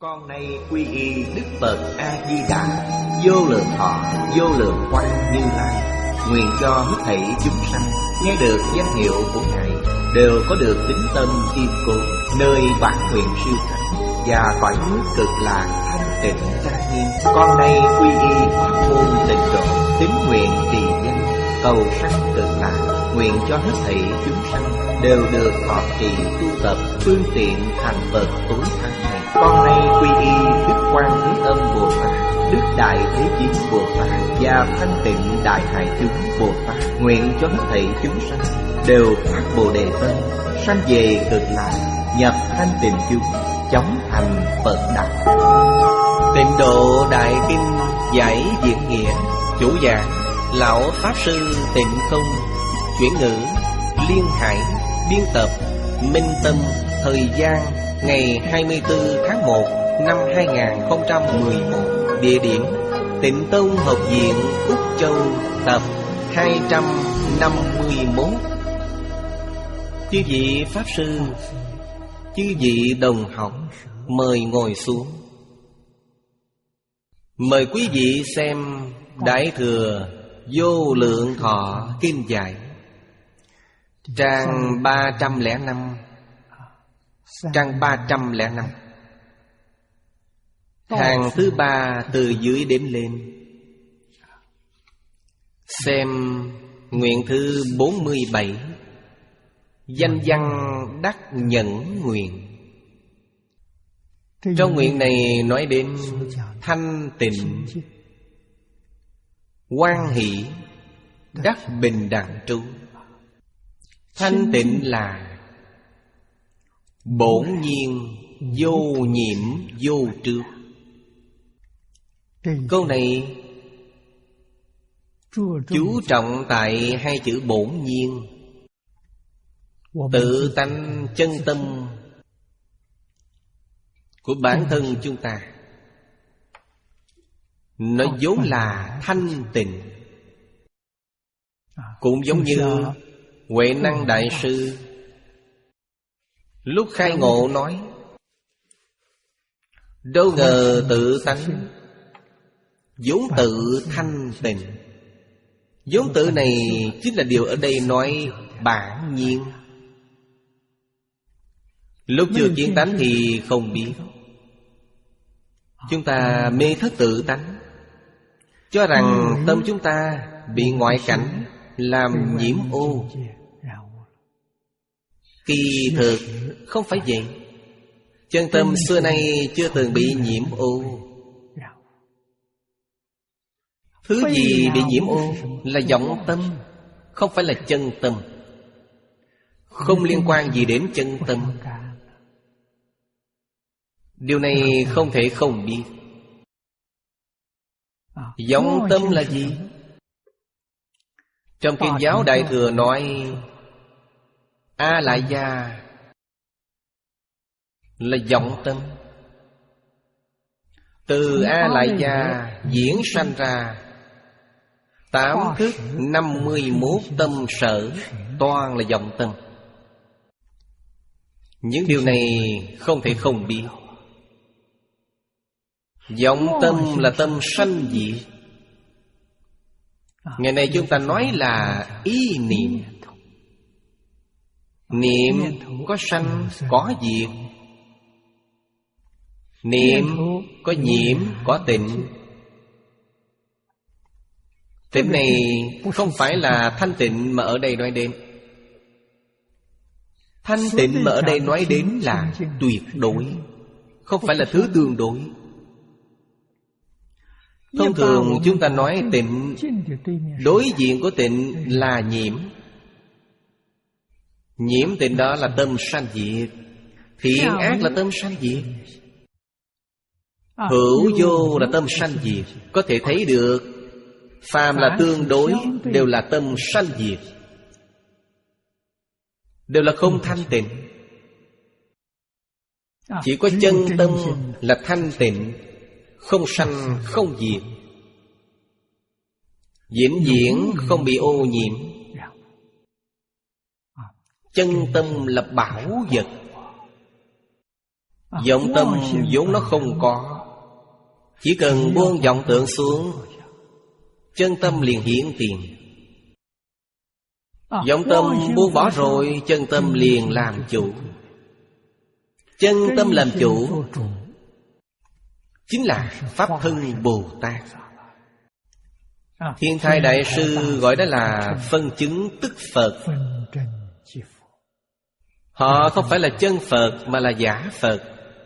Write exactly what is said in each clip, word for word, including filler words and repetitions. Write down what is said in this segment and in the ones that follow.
Con nay quy y Đức Phật A Di Đà, vô lượng thọ, vô lượng quang Như Lai. Nguyện cho hết thảy chúng sanh nghe được danh hiệu của Ngài đều có được tín tâm kiên cố, nơi bản nguyện siêu thắng và cõi nước cực lạc thanh tịnh trang nghiêm. Con nay quy y pháp môn tịnh độ, tín nguyện trì danh cầu sanh cực lạc. Nguyện cho hết thảy chúng sanh đều được thọ trì tu tập phương tiện thành Phật tối thắng này. Con nay quy y Đức Quan Thế Âm Bồ Tát, Đức Đại Thế Chí Bồ Tát và Thanh Tịnh Đại Hải Chúng Bồ Tát. Nguyện cho hết thảy chúng sanh đều phát Bồ Đề tâm, sanh về cực lạc, nhập thanh tịnh chúng, chóng thành Phật đạo. Tịnh Độ Đại Kinh giải diễn nghĩa. Chủ giảng Lão Pháp Sư Tịnh Không. Chuyển ngữ Liên Hải. Biên tập Minh Tâm. Thời gian ngày hai mươi tư tháng một năm hai nghìn không trăm mười một. Địa điểm Tịnh Tông Học viện Úc Châu. Tập hai trăm năm mươi mốt. Chư vị Pháp Sư, chư vị đồng học, mời ngồi xuống. Mời quý vị xem Đại Thừa Vô Lượng Thọ Kinh Giải, trang ba trăm lẻ năm. Trang ba trăm lẻ năm, hàng thứ ba từ dưới đếm lên. Xem nguyện thứ bốn mươi bảy. Danh văn đắc nhẫn nguyện. Trong nguyện này nói đến thanh tịnh, hoan hỷ, đắc bình đẳng trú. Thanh tịnh là bổn nhiên, vô nhiễm, vô trước. Câu này chú trọng tại hai chữ bổn nhiên. Tự tánh chân tâm của bản thân chúng ta, nó vốn là thanh tịnh. Cũng giống như Huệ Năng Đại Sư lúc khai ngộ nói: đâu ngờ tự tánh vốn tự thanh tịnh. Vốn tự này chính là điều ở đây nói bản nhiên. Lúc chưa kiến tánh thì không biết. Chúng ta mê thất tự tánh, cho rằng tâm chúng ta bị ngoại cảnh làm nhiễm ô. Kỳ thực không phải vậy. Chân tâm xưa nay chưa từng bị nhiễm ô. Thứ gì bị nhiễm ô? Là vọng tâm, không phải là chân tâm. Không liên quan gì đến chân tâm. Điều này không thể không biết. Vọng tâm là gì? Trong Kinh giáo Đại Thừa nói A Lại Gia là vọng tâm. Từ A Lại Gia diễn sanh ra tám thức năm mươi mốt tâm sở, toàn là vọng tâm. Những điều này không thể không biết. Vọng tâm là tâm sanh diệt. Ngày nay chúng ta nói là ý niệm. Niệm có sanh, có diệt. Niệm có nhiễm, có tịnh. Tịnh này không phải là thanh tịnh mà ở đây nói đến. Thanh tịnh mà ở đây nói đến là tuyệt đối, không phải là thứ tương đối. Thông thường chúng ta nói tịnh, đối diện của tịnh là nhiễm. Nhiễm tịnh đó là tâm sanh diệt. Thiện ác là tâm sanh diệt. Hữu vô là tâm sanh diệt. Có thể thấy được phàm là tương đối, đều là tâm sanh diệt, đều là không thanh tịnh. Chỉ có chân tâm là thanh tịnh, không sanh không diệt, vĩnh viễn không bị ô nhiễm. Chân tâm là bảo vật. Vọng tâm vốn nó không có, chỉ cần buông vọng tưởng xuống, chân tâm liền hiển tiền. Vọng tâm buông bỏ rồi, chân tâm liền làm chủ. Chân tâm làm chủ chính là Pháp Thân Bồ Tát. Thiên Thai Đại Sư gọi đó là phân chứng tức Phật. Họ không phải là chân Phật mà là giả Phật.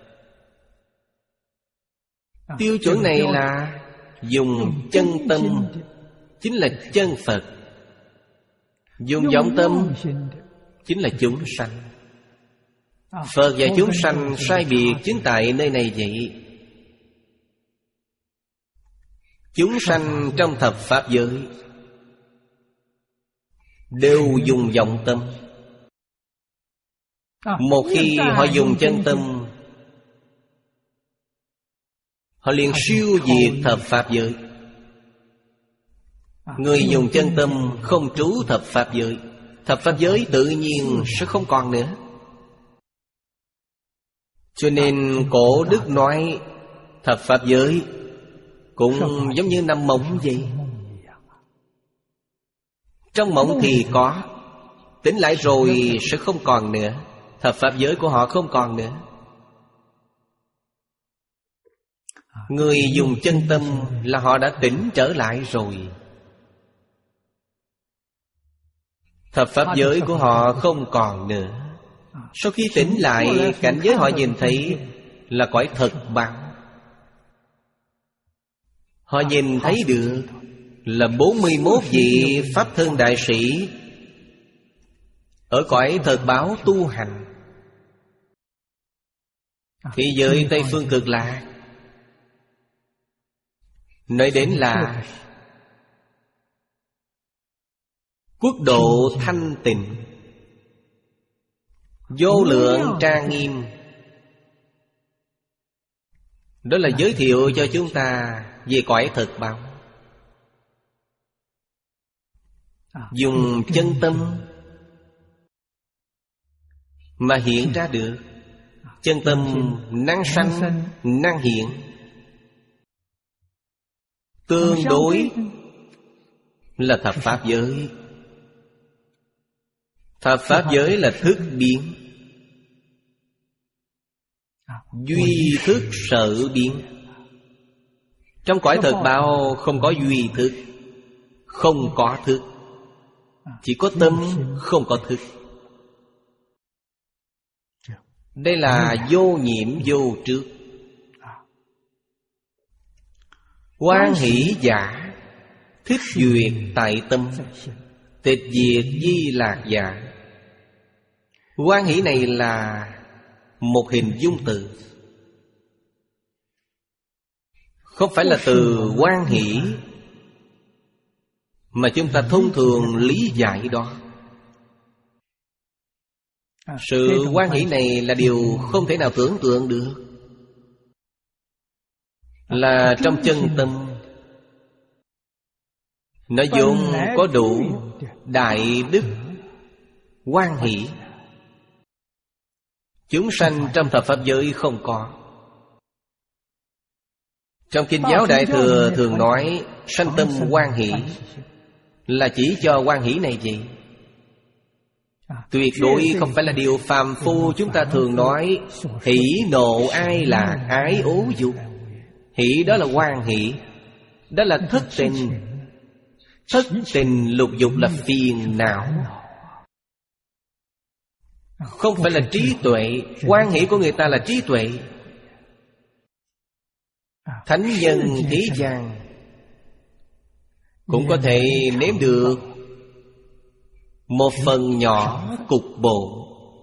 Tiêu chuẩn này là dùng chân tâm, chính là chân Phật. Dùng vọng tâm chính là chúng sanh. Phật và chúng sanh sai biệt chính tại nơi này vậy. Chúng sanh trong thập Pháp giới đều dùng vọng tâm. Một khi họ dùng chân tâm, họ liền siêu diệt thập Pháp giới. Người dùng chân tâm không trú thập Pháp giới, thập Pháp giới tự nhiên sẽ không còn nữa. Cho nên cổ đức nói thập Pháp giới cũng giống như nằm mộng vậy. Trong mộng thì có, tỉnh lại rồi sẽ không còn nữa. Thập Pháp giới của họ không còn nữa. Người dùng chân tâm là họ đã tỉnh trở lại rồi. Thập Pháp giới của họ không còn nữa. Sau khi tỉnh lại, cảnh giới họ nhìn thấy là cõi thật báo. Họ nhìn thấy được là bốn mươi mốt vị Pháp Thân Đại Sĩ ở cõi thật báo tu hành. Thế giới Tây Phương Cực Lạc nói đến là quốc độ thanh tịnh, vô lượng trang nghiêm. Đó là giới thiệu cho chúng ta về cõi thật báo. Dùng chân tâm mà hiện ra được. Chân tâm năng sanh, năng hiện. Tương đối là thập Pháp giới. Thập Pháp giới là thức biến, duy thức sở biến. Trong cõi thật báo không có duy thức, không có thức. Chỉ có tâm, không có thức. Đây là vô nhiễm vô trước. Hoan hỷ giả, thích duyệt tại tâm, tịch diệt di lạc giả. Hoan hỷ này là một hình dung từ, không phải là từ hoan hỷ mà chúng ta thông thường lý giải đó. Sự hoan hỷ này là điều không thể nào tưởng tượng được. Là trong chân tâm nó vốn có đủ đại đức hoan hỷ. Chúng sanh trong thập Pháp giới không có. Trong Kinh giáo Đại Thừa thường nói sanh tâm hoan hỷ, là chỉ cho hoan hỷ này vậy. Tuyệt đối không phải là điều phàm phu chúng ta thường nói hỷ nộ ai lạc ái ố dục. Hỷ đó là hoan hỷ, đó là thất tình. Thất tình lục dục là phiền não, không phải là trí tuệ. Hoan hỷ của người ta là trí tuệ. Thánh nhân thế gian cũng có thể nếm được một phần nhỏ cục bộ.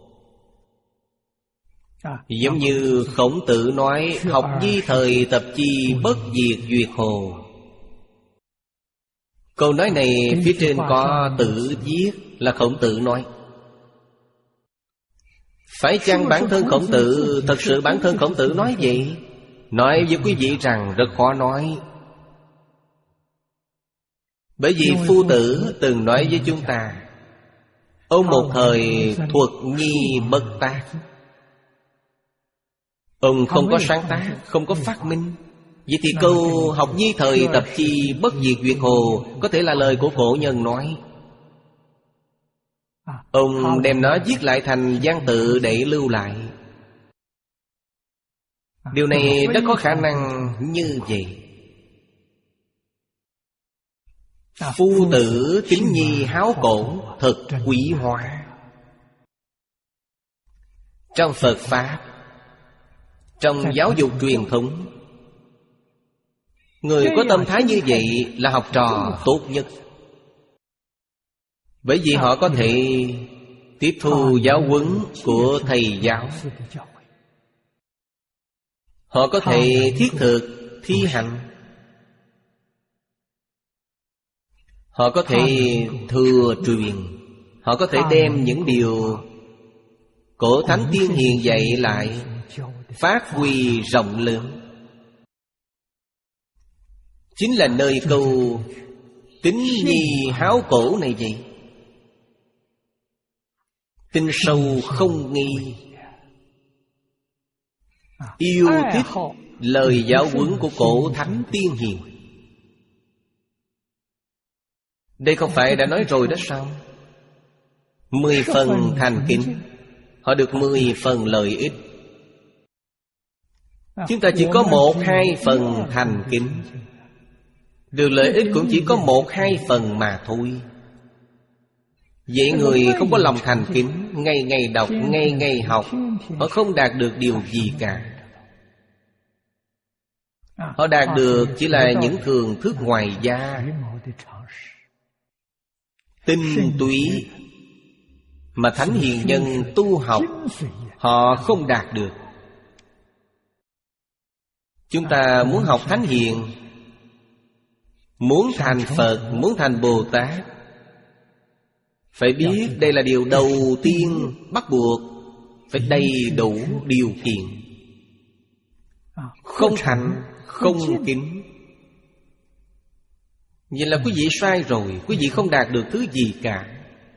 Giống như Khổng Tử nói học nhi thời tập chi bất diệt duyệt hồ. Câu nói này phía trên có tự viết là Khổng Tử nói. Phải chăng bản thân Khổng Tử, thật sự bản thân Khổng Tử nói vậy? Nói với quý vị rằng rất khó nói. Bởi vì Phu Tử từng nói với chúng ta, ông một thời thuật nghi bất tác. Ông không có sáng tác, không có phát minh. Vậy thì câu học nhi thời tập chi bất diệt duyệt hồ có thể là lời của cổ nhân nói. Ông đem nó viết lại thành văn tự để lưu lại. Điều này đã có khả năng như vậy. Phu tử kính nhi háo cổ, thật quý hóa. Trong Phật Pháp, trong giáo dục truyền thống, người có tâm thái như vậy là học trò tốt nhất. Bởi vì họ có thể tiếp thu giáo huấn của thầy giáo. Họ có thể thiết thực, thi hành. Họ có thể thừa truyền. Họ có thể đem những điều cổ thánh tiên hiền dạy lại, phát huy rộng lớn. Chính là nơi câu kính nhi háo cổ này vậy. Tinh sâu không nghi, yêu thích lời giáo huấn của cổ thánh tiên hiền. Đây không phải đã nói rồi đó sao? Mười phần thành kính, họ được mười phần lợi ích. Chúng ta chỉ có một hai phần thành kính, được lợi ích cũng chỉ có một hai phần mà thôi. Vậy người không có lòng thành kính, ngày ngày đọc, ngày ngày học, họ không đạt được điều gì cả. Họ đạt được chỉ là những thường thức ngoài da, tinh túy mà thánh hiền nhân tu học họ không đạt được. Chúng ta muốn học thánh hiền, muốn thành Phật, muốn thành Bồ Tát, phải biết đây là điều đầu tiên bắt buộc, phải đầy đủ điều kiện. Không thành, không kính, vậy là quý vị sai rồi. Quý vị không đạt được thứ gì cả.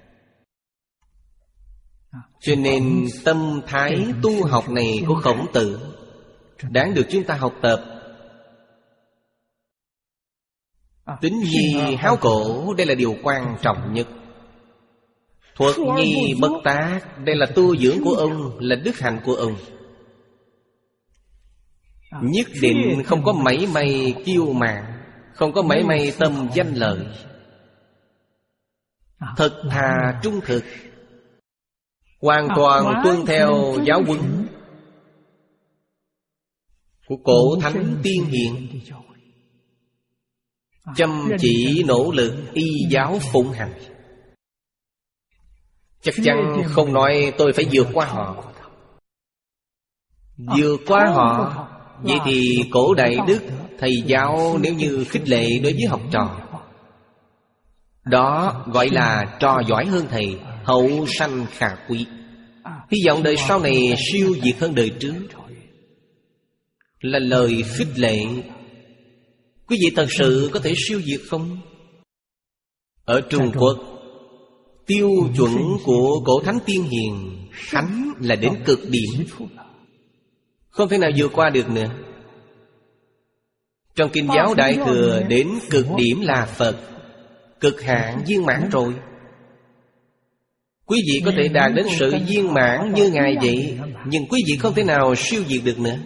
Cho nên tâm thái tu học này của Khổng Tử đáng được chúng ta học tập. Tính nhi háo cổ, đây là điều quan trọng nhất. Thuật nhi bất tác, đây là tu dưỡng của ông, là đức hạnh của ông. Nhất định không có mảy may kiêu mạn, không có mảy may tâm danh lợi, thật thà trung thực, hoàn toàn tuân theo giáo huấn của cổ thánh tiên hiền, chăm chỉ nỗ lực y giáo phụng hành. Chắc chắn không nói tôi phải vượt qua họ. Vượt qua họ, vậy thì cổ đại đức thầy giáo nếu như khích lệ đối với học trò, đó gọi là trò giỏi hơn thầy, hậu sanh khả quý. Hy vọng đời sau này siêu việt hơn đời trước, là lời khích lệ. Quý vị thật sự có thể siêu việt không? Ở Trung Quốc, tiêu chuẩn của cổ thánh tiên hiền, thánh là đến cực điểm, không thể nào vượt qua được nữa. Trong Kinh giáo Đại Thừa, đến cực điểm là Phật, cực hạn viên mãn rồi. Quý vị có thể đạt đến sự viên mãn như Ngài vậy, nhưng quý vị không thể nào siêu việt được nữa.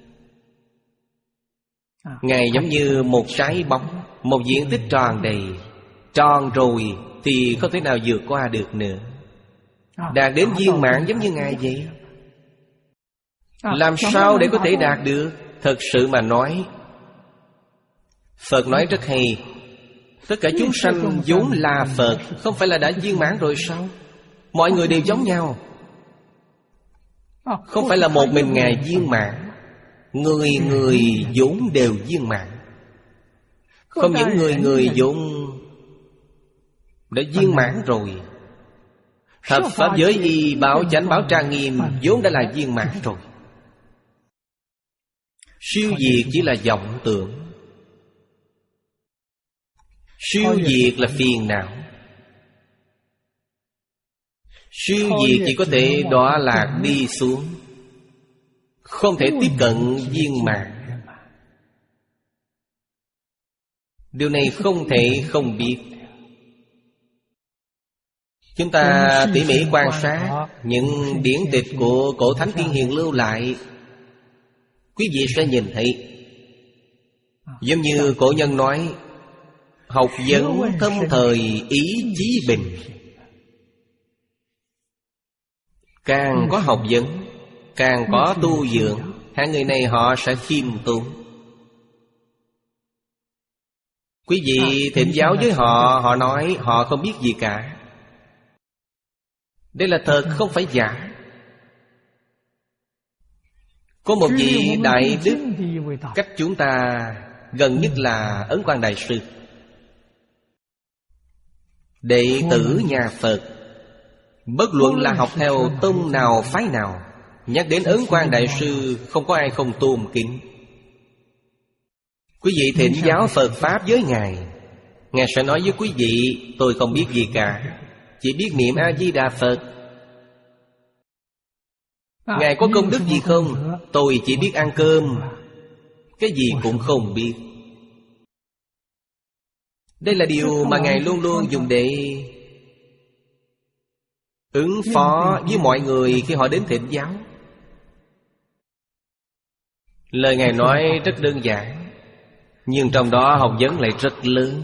Ngài giống như một trái bóng, một diện tích tròn đầy, tròn rồi thì không thể nào vượt qua được nữa. Đạt đến viên mãn giống như Ngài vậy. Làm sao để có thể đạt được? Thật sự mà nói, Phật nói rất hay, tất cả chúng sanh vốn là Phật, không phải là đã viên mãn rồi sao? Mọi người đều giống nhau, không phải là một mình Ngài viên mãn. Người người vốn đều viên mãn. Không những người người vốn đã viên mãn rồi. Thập pháp giới y bảo chánh bảo trang nghiêm vốn đã là viên mãn rồi. Siêu diệt chỉ là vọng tưởng. Siêu diệt là phiền não. Siêu diệt chỉ có thể đọa lạc đi xuống, không thể tiếp cận viên mãn. Điều này không thể không biết. Chúng ta tỉ mỉ quan sát những điển tịch của cổ thánh tiên hiền lưu lại, quý vị sẽ nhìn thấy, giống như cổ nhân nói, học vấn thâm thời ý chí bình. Càng có học vấn, càng có tu dưỡng, hạng người này họ sẽ khiêm tốn. Quý vị thỉnh giáo với họ, họ nói họ không biết gì cả. Đây là thật, không phải giả. Có một vị đại đức cách chúng ta gần nhất là Ấn Quang Đại Sư, đệ tử nhà Phật. Bất luận là học theo tông nào phái nào, nhắc đến Ấn Quang Đại Sư, không có ai không tôn kính. Quý vị thỉnh giáo Phật Pháp với Ngài, Ngài sẽ nói với quý vị, tôi không biết gì cả, chỉ biết niệm A-di-đà Phật. Ngài có công đức gì không? Tôi chỉ biết ăn cơm, cái gì cũng không biết. Đây là điều mà Ngài luôn luôn dùng để ứng phó với mọi người khi họ đến thỉnh giáo. Lời Ngài nói rất đơn giản, nhưng trong đó học vấn lại rất lớn.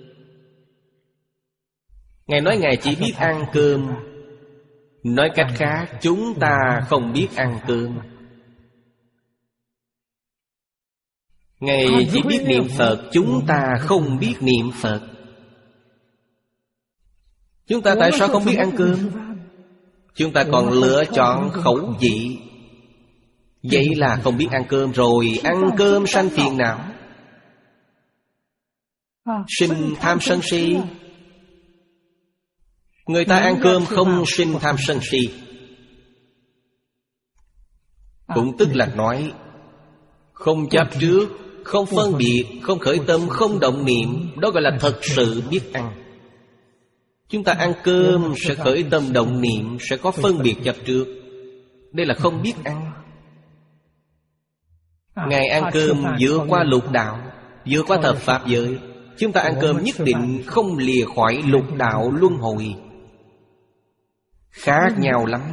Ngài nói Ngài chỉ biết ăn cơm. Nói cách khác, chúng ta không biết ăn cơm. Ngài chỉ biết niệm Phật, chúng ta không biết niệm Phật. Chúng ta tại sao không biết ăn cơm? Chúng ta còn lựa chọn khẩu vị. Vậy là không biết ăn cơm rồi. Ăn cơm sanh phiền não, sinh tham sân si. Người ta ăn cơm không sinh tham sân si, cũng tức là nói không chấp trước, không phân biệt, không khởi tâm, không động niệm. Đó gọi là thật sự biết ăn. Chúng ta ăn cơm sẽ khởi tâm động niệm, sẽ có phân biệt chấp trước. Đây là không biết ăn. Ngài ăn cơm vượt qua lục đạo, vượt qua thập pháp giới. Chúng ta ăn cơm nhất định không lìa khỏi lục đạo luân hồi. Khác nhau lắm.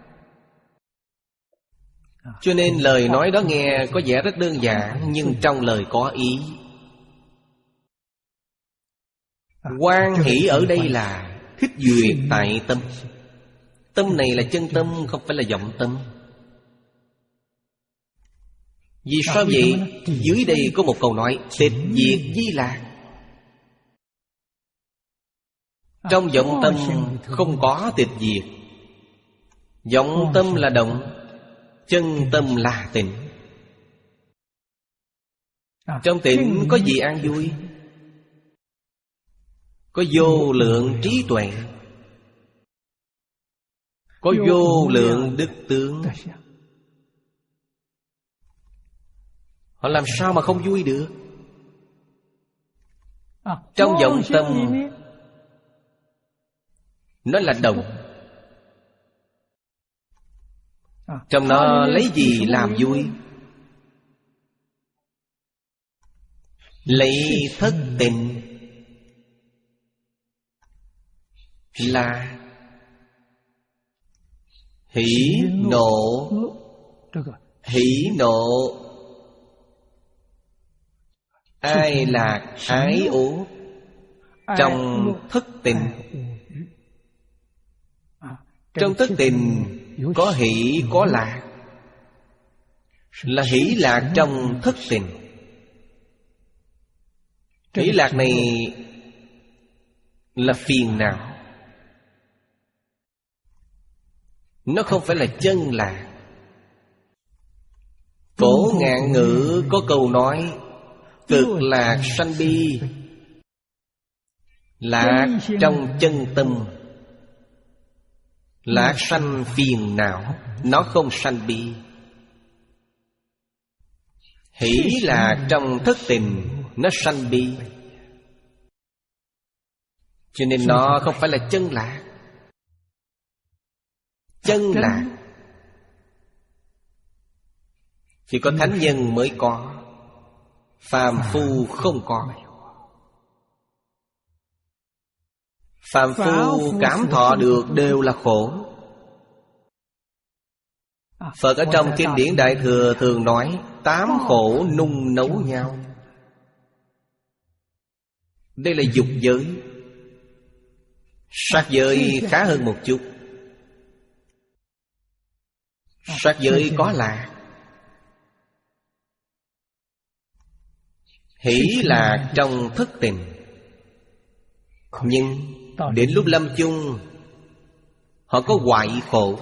Cho nên lời nói đó nghe có vẻ rất đơn giản, nhưng trong lời có ý. Hoan hỷ ở đây là thích duyệt tại tâm. Tâm này là chân tâm, không phải là vọng tâm. Vì sao vậy? Dưới đây có một câu nói, tịch diệt di lạc. Trong vọng tâm không có tịch diệt. Vọng tâm là động, chân tâm là tịnh. Trong tịnh có gì an vui? Có vô lượng trí tuệ, có vô lượng đức tướng. Họ làm sao mà không vui được? Trong vọng tâm nó là động. Trong nó lấy gì làm vui? Lấy thất tình là hỉ nộ. Hỉ nộ ai lạc ái ố. Trong thất tình, trong thất tình có hỷ có lạc. Là hỷ lạc trong thất tình. Hỷ lạc này là phiền não, nó không phải là chân lạc. Cổ Ngạn Ngữ có câu nói, cực lạc sanh bi. Lạc trong chân tâm, lạc sanh phiền não, nó không sanh bi. Hỷ lạc trong thất tình, nó sanh bi. Cho nên nó không phải là chân lạc. Chân lạc Chỉ có thánh nhân mới có, phàm phu không có. Phàm phu cảm thọ được đều là khổ. Phật ở trong kinh điển Đại Thừa thường nói tám khổ nung nấu nhau. Đây là dục giới. Sát giới khá hơn một chút. Sát giới có lạc. Hỷ lạc trong thất tình. Nhưng đến lúc lâm chung, họ có hoại khổ.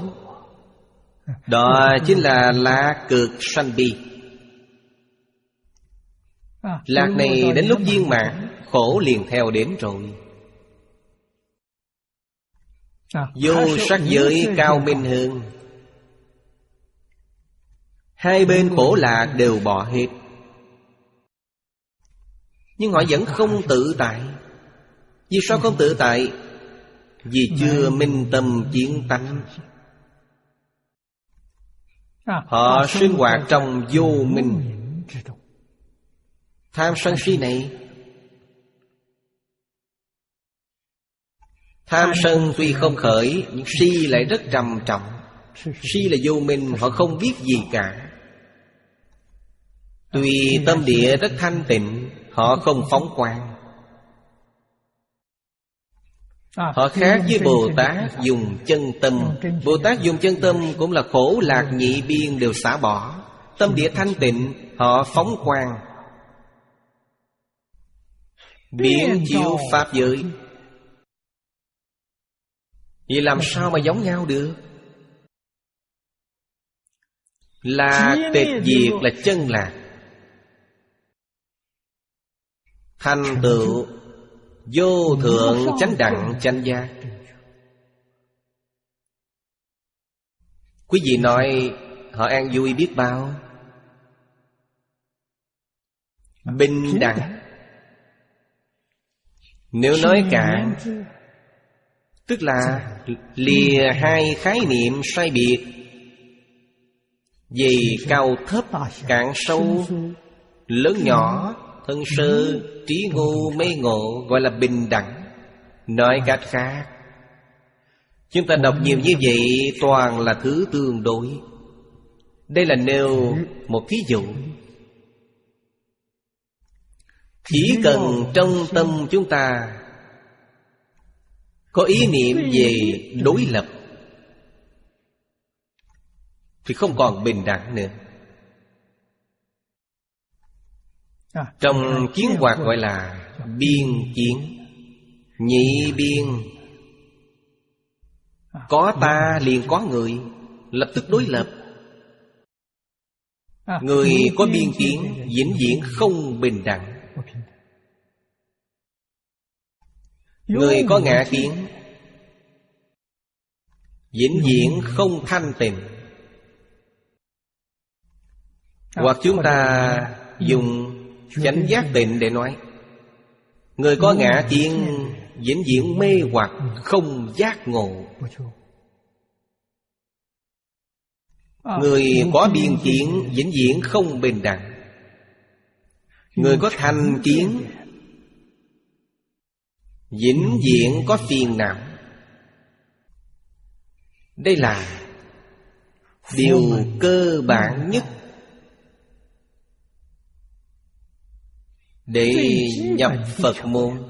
Đó chính là lạc cực sanh bi. Lạc này đến lúc viên mãn, khổ liền theo đến rồi. Vô sắc giới cao minh hơn. Hai bên khổ lạc đều bỏ hết. Nhưng họ vẫn không tự tại. Vì sao không tự tại? Vì chưa minh tâm kiến tánh. Họ sinh hoạt trong vô minh. Tham sân si này, tham sân tuy không khởi, nhưng si lại rất trầm trọng. Si là vô minh, họ không biết gì cả. Tuy tâm địa rất thanh tịnh, họ không phóng quang. Họ khác với Bồ Tát dùng chân tâm. Bồ Tát dùng chân tâm cũng là khổ lạc nhị biên đều xả bỏ. Tâm địa thanh tịnh, họ phóng quang, biến chiếu pháp giới. Vậy làm sao mà giống nhau được? Lạc tịch diệt là chân lạc. Thành tựu vô thượng chánh đẳng chánh giác. Quý vị nói họ an vui biết bao. Bình đẳng. Nếu nói cạn, tức là lìa hai khái niệm sai biệt về cao thấp, cạn sâu, lớn nhỏ, thân sơ, trí ngu, mê ngộ, gọi là bình đẳng. Nói cách khác, chúng ta đọc nhiều như vậy toàn là thứ tương đối. Đây là nêu một thí dụ. Chỉ cần trong tâm chúng ta có ý niệm về đối lập thì không còn bình đẳng nữa. Trong kiến hoạt gọi là biên kiến, nhị biên. Có ta liền có người, lập tức đối lập. Người có biên kiến vĩnh viễn không bình đẳng. Người có ngã kiến vĩnh viễn không thanh tịnh. Hoặc chúng ta dùng chánh giác tịnh để nói, người có ngã kiến vĩnh viễn mê hoặc không giác ngộ. Người có biên kiến vĩnh viễn không bình đẳng. Người có thành kiến vĩnh viễn có phiền não. Đây là điều cơ bản nhất để nhập Phật môn.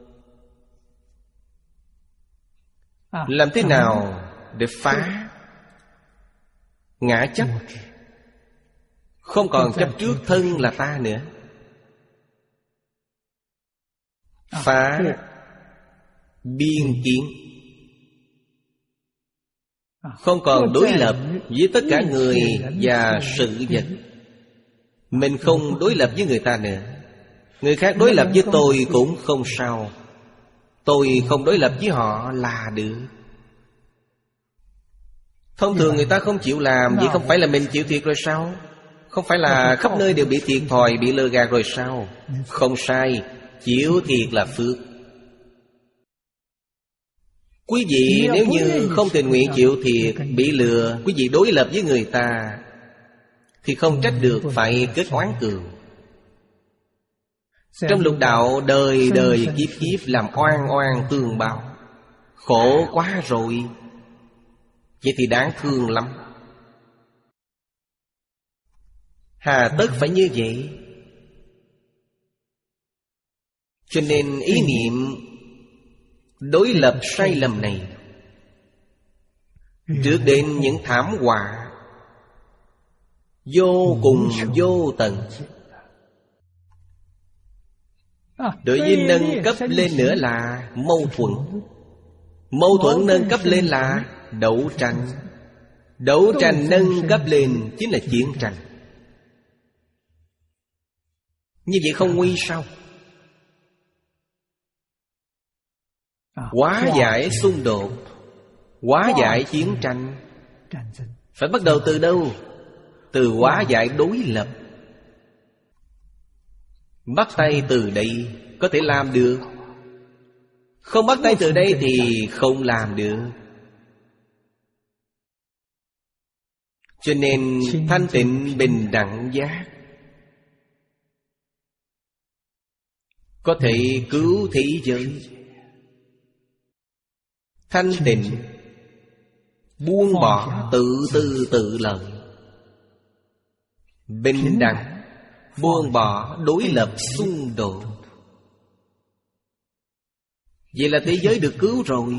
Làm thế nào để phá ngã chấp, không còn chấp trước thân là ta nữa? Phá biên kiến, không còn đối lập với tất cả người và sự vật. Mình không đối lập với người ta nữa. Người khác đối lập với tôi cũng không sao. Tôi không đối lập với họ là được. Thông thường người ta không chịu làm, vậy không phải là mình chịu thiệt rồi sao? Không phải là khắp nơi đều bị thiệt thòi, bị lừa gạt rồi sao? Không sai, chịu thiệt là phước. Quý vị nếu như không tình nguyện chịu thiệt, bị lừa, quý vị đối lập với người ta, thì không trách được phải kết oán cừu. Trong lục đạo đời đời kiếp kiếp làm oan oan tương báo, khổ quá rồi. Vậy thì đáng thương lắm. Hà tất phải như vậy? Cho nên ý niệm đối lập sai lầm này trước đến những thảm họa vô cùng vô tận. Đối với nâng cấp lên nữa là mâu thuẫn. Mâu thuẫn nâng cấp lên là đấu tranh. Đấu tranh nâng cấp lên chính là chiến tranh. Như vậy không nguy sao? Hóa giải xung đột, hóa giải chiến tranh, phải bắt đầu từ đâu? Từ hóa giải đối lập. Bắt tay từ đây có thể làm được. Không bắt tay từ đây thì không làm được. Cho nên thanh tịnh bình đẳng giác có thể cứu thế giới. Thanh tịnh buông bỏ tự tư tự lợi. Bình đẳng buông bỏ đối lập xung đột. Vậy là thế giới được cứu rồi.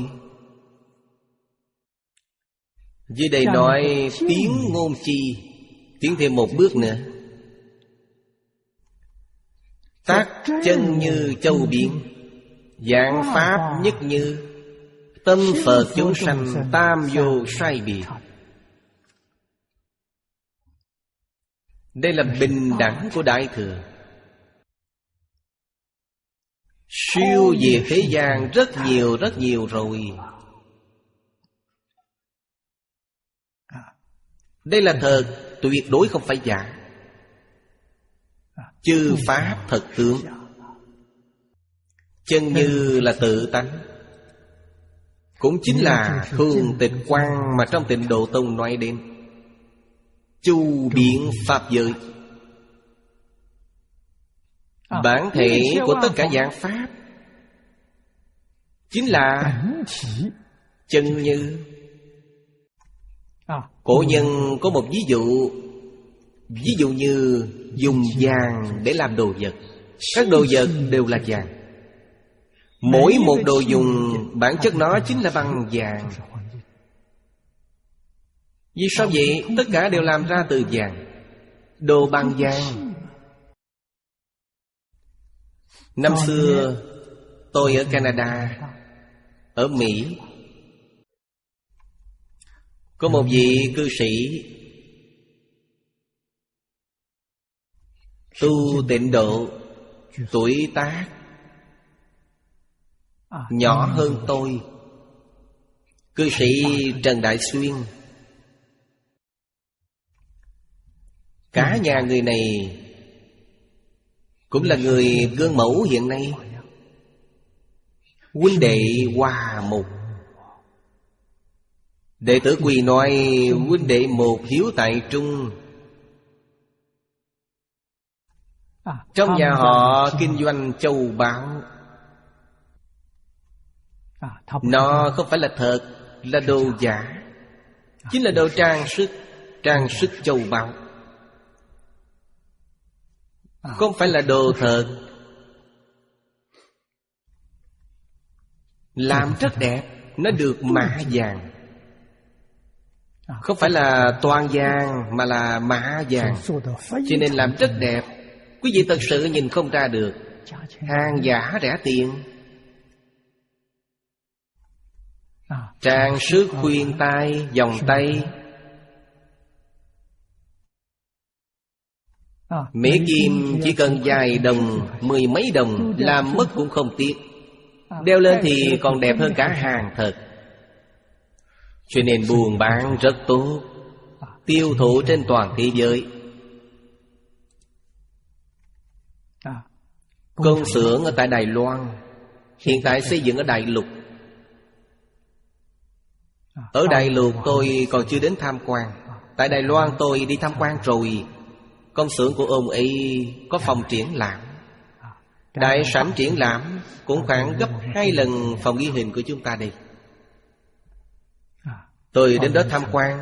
Dưới đây nói tiếng ngôn chi, tiến thêm một bước nữa. Tác chân như châu biển, dạng pháp nhất như, tâm Phật chúng sanh tam vô sai biệt. Đây là bình đẳng của Đại Thừa. Siêu về thế gian rất nhiều rất nhiều rồi. Đây là thật, tuyệt đối không phải giả. Chư pháp thật tướng. Chân như là tự tánh, cũng chính là thường tịch quan mà trong Tịnh Độ Tông nói đến. Chu biện pháp giới, bản thể của tất cả dạng pháp chính là chân như. Cổ nhân có một ví dụ. Ví dụ như dùng vàng để làm đồ vật. Các đồ vật đều là vàng. Mỗi một đồ dùng bản chất nó chính là bằng vàng. Vì sao vậy? Tất cả đều làm ra từ vàng. Đồ bằng vàng. Năm xưa tôi ở Canada, ở Mỹ, có một vị cư sĩ tu tịnh độ, tuổi tác nhỏ hơn tôi, cư sĩ Trần Đại Xuyên. Cả nhà người này cũng là người gương mẫu hiện nay. Huynh đệ hòa mục. Đệ tử Quỳ nói huynh đệ một hiếu tại trung. Trong nhà họ kinh doanh châu báu. Nó không phải là thật, là đồ giả. Chính là đồ trang sức. Trang sức châu báu, không phải là đồ thật. Làm rất đẹp, nó được mạ vàng. Không phải là toàn vàng mà là mạ vàng. Cho nên làm rất đẹp. Quý vị thật sự nhìn không ra được. Hàng giả rẻ tiền. Trang sức khuyên tai, vòng tay, mễ kim chỉ cần vài đồng, mười mấy đồng, làm mất cũng không tiếc. Đeo lên thì còn đẹp hơn cả hàng thật. Cho nên buôn bán rất tốt, tiêu thụ trên toàn thế giới. Công xưởng ở tại Đài Loan hiện tại xây dựng ở Đại Lục. Ở Đại Lục tôi còn chưa đến tham quan. Tại Đài Loan tôi đi tham quan rồi. Công xưởng của ông ấy có phòng triển lãm. Đại sảnh triển lãm cũng khoảng gấp hai lần phòng ghi hình của chúng ta đây. Tôi đến đó tham quan.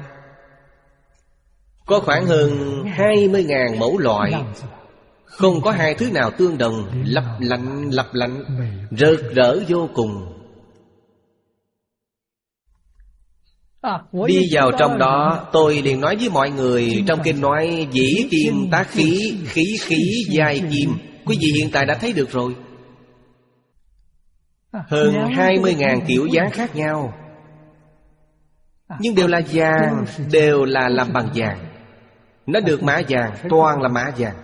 Có khoảng hơn hai mươi nghìn mẫu loại. Không có hai thứ nào tương đồng, lấp lánh lấp lánh, rực rỡ vô cùng. Đi vào trong đó, tôi liền nói với mọi người, trong kinh nói dĩ kim tá khí, khí khí giai kim. Quý vị hiện tại đã thấy được rồi. Hơn hai mươi nghìn kiểu dáng khác nhau, nhưng đều là vàng, đều là làm bằng vàng. Nó được mã vàng, toàn là mã vàng.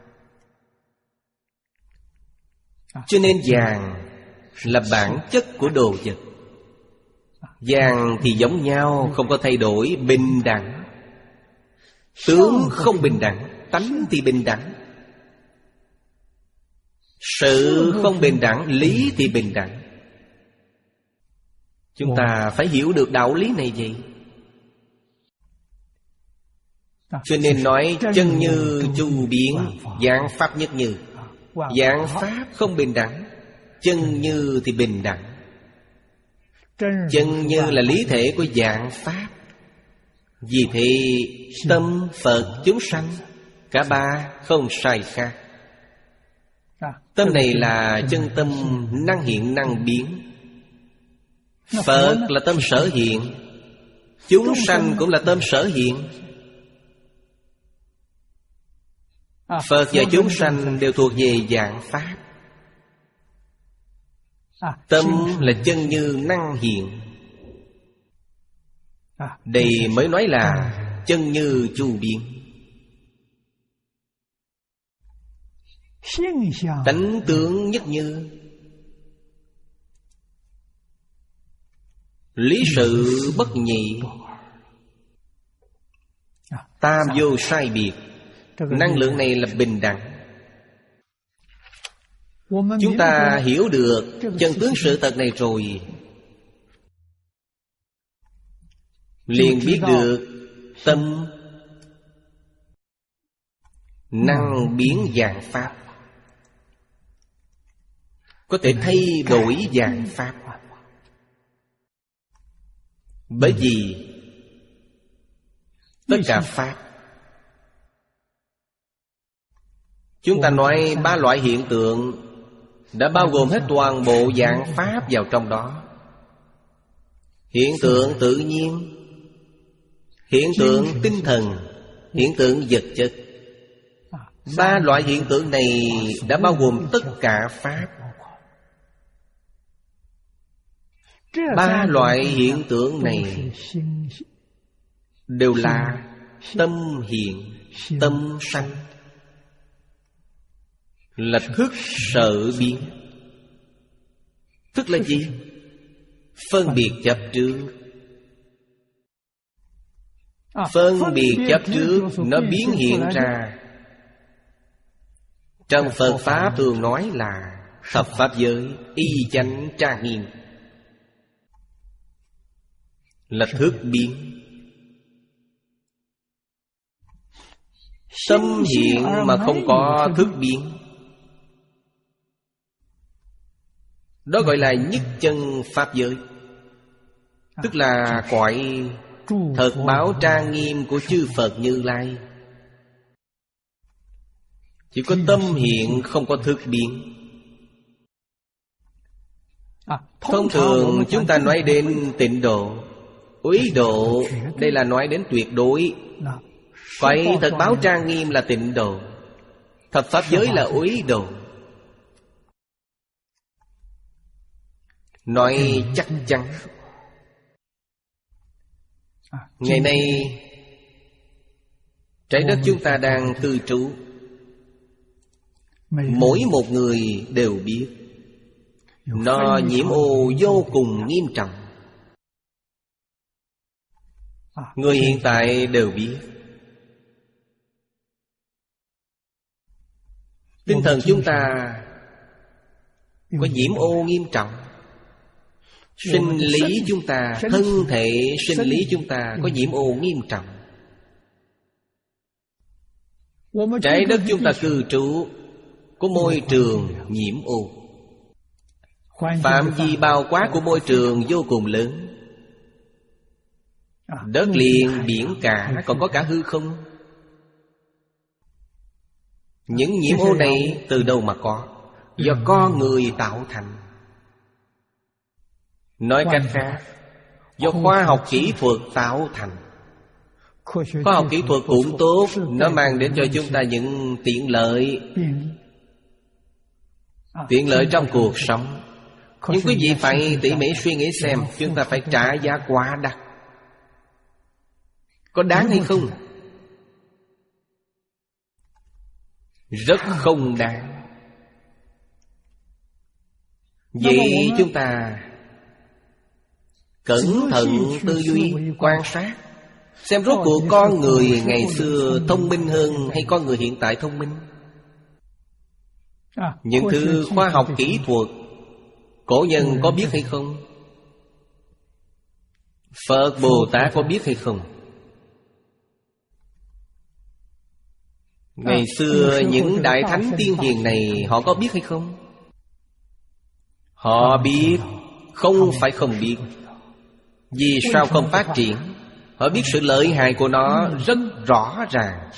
Cho nên vàng là bản chất của đồ vật. Vàng thì giống nhau, không có thay đổi, bình đẳng. Tướng không bình đẳng, tánh thì bình đẳng. Sự không bình đẳng, lý thì bình đẳng. Chúng ta phải hiểu được đạo lý này vậy. Cho nên nói chân như chu biến, dạng pháp nhất như. Dạng pháp không bình đẳng, chân như thì bình đẳng. Chân như là lý thể của dạng pháp. Vì thế tâm Phật chúng sanh cả ba không sai khác. Tâm này là chân tâm năng hiện năng biến. Phật là tâm sở hiện, chúng sanh cũng là tâm sở hiện. Phật và chúng sanh đều thuộc về dạng pháp. Tâm là chân như năng hiện. Đây mới nói là chân như chu biến. Tánh tướng nhất như. Lý sự bất nhị. Tam vô sai biệt. Năng lượng này là bình đẳng. Chúng ta hiểu được chân tướng sự thật này rồi, liền biết được tâm năng biến dạng pháp, có thể thay đổi dạng pháp. Bởi vì tất cả pháp, chúng ta nói ba loại hiện tượng đã bao gồm hết toàn bộ dạng pháp vào trong đó. Hiện tượng tự nhiên, hiện tượng tinh thần, hiện tượng vật chất. Ba loại hiện tượng này đã bao gồm tất cả pháp. Ba loại hiện tượng này đều là tâm hiện, tâm sanh, là thức sở biến. Thức là gì? Phân biệt chấp trước. Phân biệt chấp trước nó biến hiện ra. Trong Phật Pháp thường nói là thập pháp giới y chánh trang nghiêm, là thức biến. Tâm hiện mà không có thức biến, đó gọi là nhất chân pháp giới. Tức là cõi thật báo trang nghiêm của chư Phật Như Lai. Chỉ có tâm hiện, không có thức biến. Thông thường chúng ta nói đến tịnh độ, úy độ, đây là nói đến tuyệt đối. Cõi thật báo trang nghiêm là tịnh độ, thập pháp giới là úy độ. Nói chắc chắn. Ngày nay trái đất chúng ta đang cư trú, mỗi một người đều biết nó nhiễm ô vô cùng nghiêm trọng. Người hiện tại đều biết. Tinh thần chúng ta có nhiễm ô nghiêm trọng. Sinh lý chúng ta, thân thể sinh lý chúng ta có nhiễm ô nghiêm trọng. Trái đất chúng ta cư trú có môi trường nhiễm ô. Phạm vi bao quát của môi trường vô cùng lớn. Đất liền, biển cả, còn có cả hư không. Những nhiễm ô này từ đâu mà có? Do con người tạo thành. Nói cách khác, do khoa học kỹ thuật tạo thành. Khoa học kỹ thuật cũng tốt, nó mang đến cho chúng ta những tiện lợi. Tiện lợi trong cuộc sống. Nhưng quý vị phải tỉ mỉ suy nghĩ xem, chúng ta phải trả giá quá đắt. Có đáng hay không? Rất không đáng. Vậy chúng ta cẩn thận tư duy, quan sát, xem rốt cuộc con người ngày xưa thông minh hơn hay con người hiện tại thông minh. Những thứ khoa học kỹ thuật cổ nhân có biết hay không? Phật Bồ Tát có biết hay không? Ngày xưa những đại thánh tiên hiền này họ có biết hay không? Họ biết, không phải không biết. Vì sao không phát triển? Họ biết sự lợi hại của nó rất rõ ràng.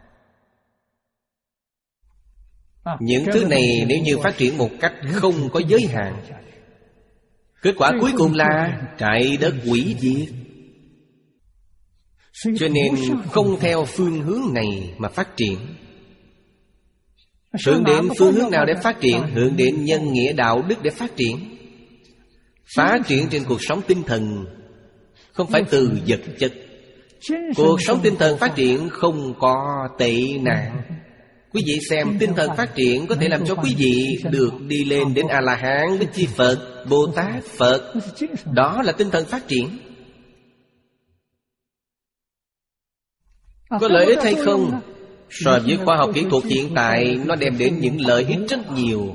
Những thứ này nếu như phát triển một cách không có giới hạn, kết quả cuối cùng là trái đất hủy diệt. Cho nên không theo phương hướng này mà phát triển. Hướng đến phương hướng nào để phát triển? Hướng đến nhân nghĩa đạo đức để phát triển. Phát triển trên cuộc sống tinh thần, không phải từ vật chất. Cuộc sống tinh thần phát triển không có tệ nạn. Quý vị xem, tinh thần phát triển có thể làm cho quý vị được đi lên đến A-la-hán, Bích Chi Phật, Bồ Tát, Phật. Đó là tinh thần phát triển. Có lợi ích hay không? So với khoa học kỹ thuật hiện tại, nó đem đến những lợi ích rất nhiều.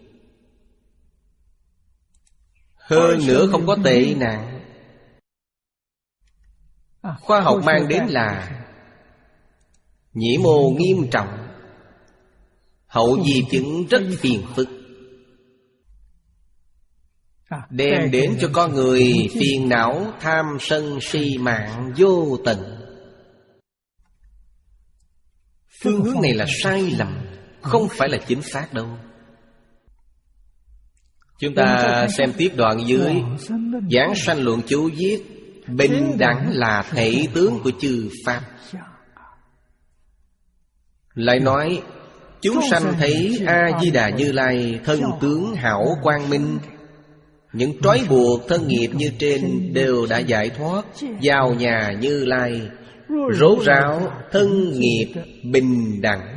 Hơn nữa không có tệ nạn. Khoa học mang đến là nhiễm ô nghiêm trọng, hậu di chứng rất phiền phức, đem đến cho con người phiền não, tham sân si mạng vô tận. Phương hướng này là sai lầm, không phải là chính xác đâu. Chúng ta xem tiếp đoạn dưới Giảng Sanh Luận chú viết: bình đẳng là thể tướng của chư Pháp. Lại nói chúng sanh thấy A-di-đà Như Lai thân tướng hảo quang minh, những trói buộc thân nghiệp như trên đều đã giải thoát, vào nhà Như Lai, rốt ráo thân nghiệp bình đẳng.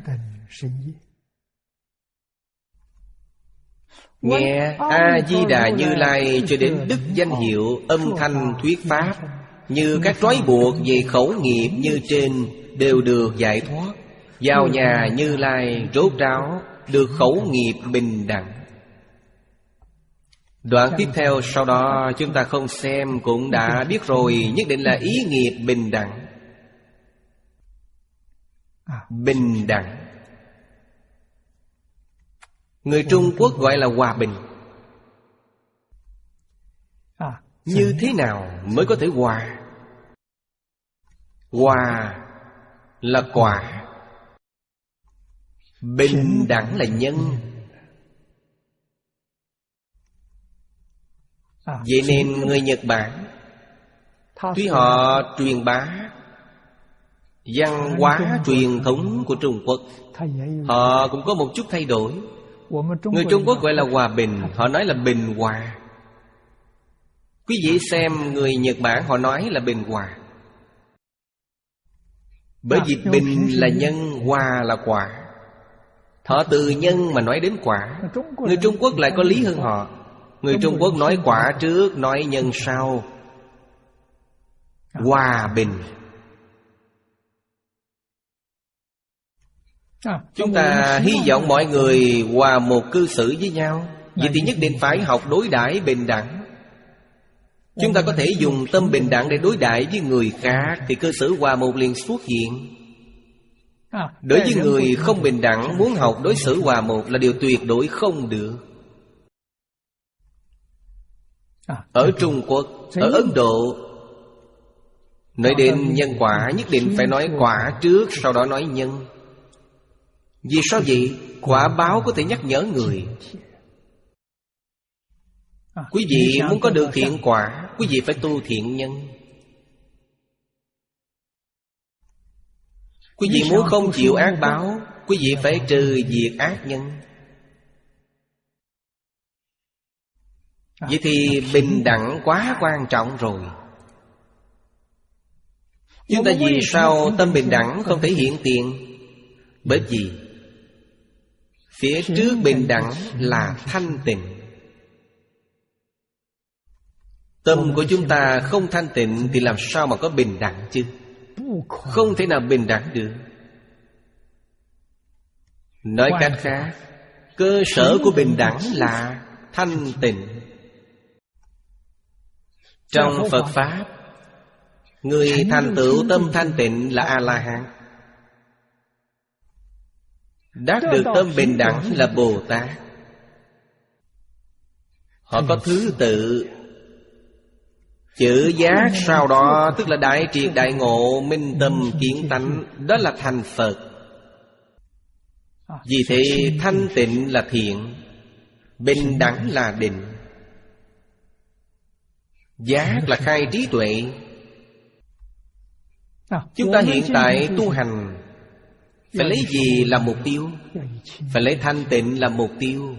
Nghe A-di-đà Như Lai cho đến đức danh hiệu âm thanh thuyết pháp, như các trói buộc về khẩu nghiệp như trên đều được giải thoát, vào nhà Như Lai rốt ráo được khẩu nghiệp bình đẳng. Đoạn tiếp theo sau đó chúng ta không xem cũng đã biết rồi, nhất định là ý nghiệp bình đẳng. Bình đẳng, người Trung Quốc gọi là hòa bình. Như thế nào mới có thể hòa? Hòa là quả, bình đẳng là nhân. Vậy nên người Nhật Bản, tuy họ truyền bá văn hóa truyền thống của Trung Quốc, họ cũng có một chút thay đổi. Người Trung Quốc gọi là hòa bình, họ nói là bình hòa. Quý vị xem người Nhật Bản họ nói là bình hòa. Bởi vì bình là nhân, hòa là quả. Họ từ nhân mà nói đến quả. Người Trung Quốc lại có lý hơn họ. Người Trung Quốc nói quả trước, nói nhân sau. Hòa bình. Chúng ta hy vọng mọi người hòa một cư xử với nhau. Vậy thì nhất định phải học đối đãi bình đẳng. Chúng ta có thể dùng tâm bình đẳng để đối đãi với người khác, thì cư xử hòa một liền xuất hiện. Đối với người không bình đẳng, muốn học đối xử hòa một là điều tuyệt đối không được. Ở Trung Quốc, ở Ấn Độ, nói đến nhân quả nhất định phải nói quả trước, sau đó nói nhân. Vì sao vậy? Quả báo có thể nhắc nhở người. Quý vị muốn có được thiện quả, quý vị phải tu thiện nhân. Quý vị muốn không chịu ác báo, quý vị phải trừ diệt ác nhân. Vậy thì bình đẳng quá quan trọng rồi. Chúng ta vì sao tâm bình đẳng không thể hiện tiền? Bởi vì phía trước bình đẳng là thanh tịnh. Tâm của chúng ta không thanh tịnh thì làm sao mà có bình đẳng chứ? Không thể nào bình đẳng được. Nói cách khác, cơ sở của bình đẳng là thanh tịnh. Trong Phật Pháp, người thành tựu tâm thanh tịnh là A-la-hán. Đắc được tâm bình đẳng là Bồ Tát. Họ có thứ tự. Chữ giác sau đó tức là đại triệt đại ngộ, minh tâm kiến tánh, đó là thành Phật. Vì thế thanh tịnh là thiện, bình đẳng là định, giác là khai trí tuệ. Chúng ta hiện tại tu hành phải lấy gì làm mục tiêu? Phải lấy thanh tịnh làm mục tiêu.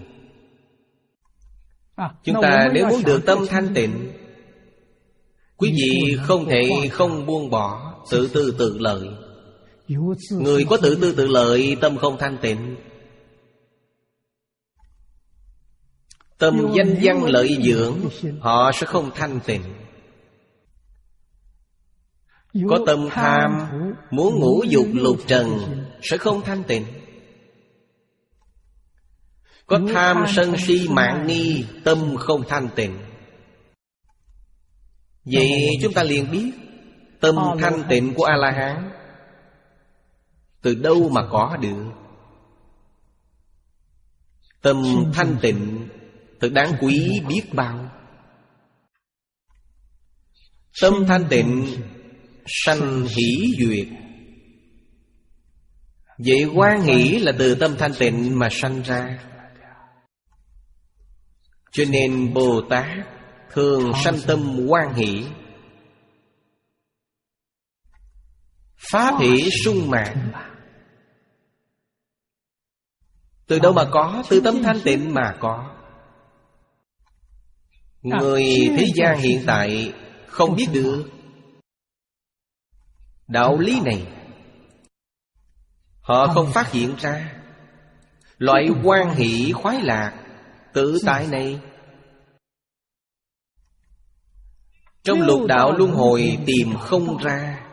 Chúng ta nếu muốn được tâm thanh tịnh, quý vị không thể không buông bỏ tự tư tự lợi. Người có tự tư tự lợi, tâm không thanh tịnh. Tâm danh văn lợi dưỡng, họ sẽ không thanh tịnh. Có tâm tham, muốn ngũ dục lục trần, sẽ không thanh tịnh. Có tham sân si mạn nghi, tâm không thanh tịnh. Vậy chúng ta liền biết tâm thanh tịnh của A-la-hán từ đâu mà có được. Tâm thanh tịnh thật đáng quý biết bao. Tâm thanh tịnh sanh hỷ duyệt. Vậy hoan hỷ là từ tâm thanh tịnh mà sanh ra. Cho nên Bồ Tát thường sanh tâm hoan hỷ. Pháp hỷ sung mãn. Từ đâu mà có? Từ tâm thanh tịnh mà có. Người thế gian hiện tại không biết được đạo lý này. Họ không phát hiện ra loại hoan hỷ khoái lạc tự tại này. Trong lục đạo luân hồi tìm không ra.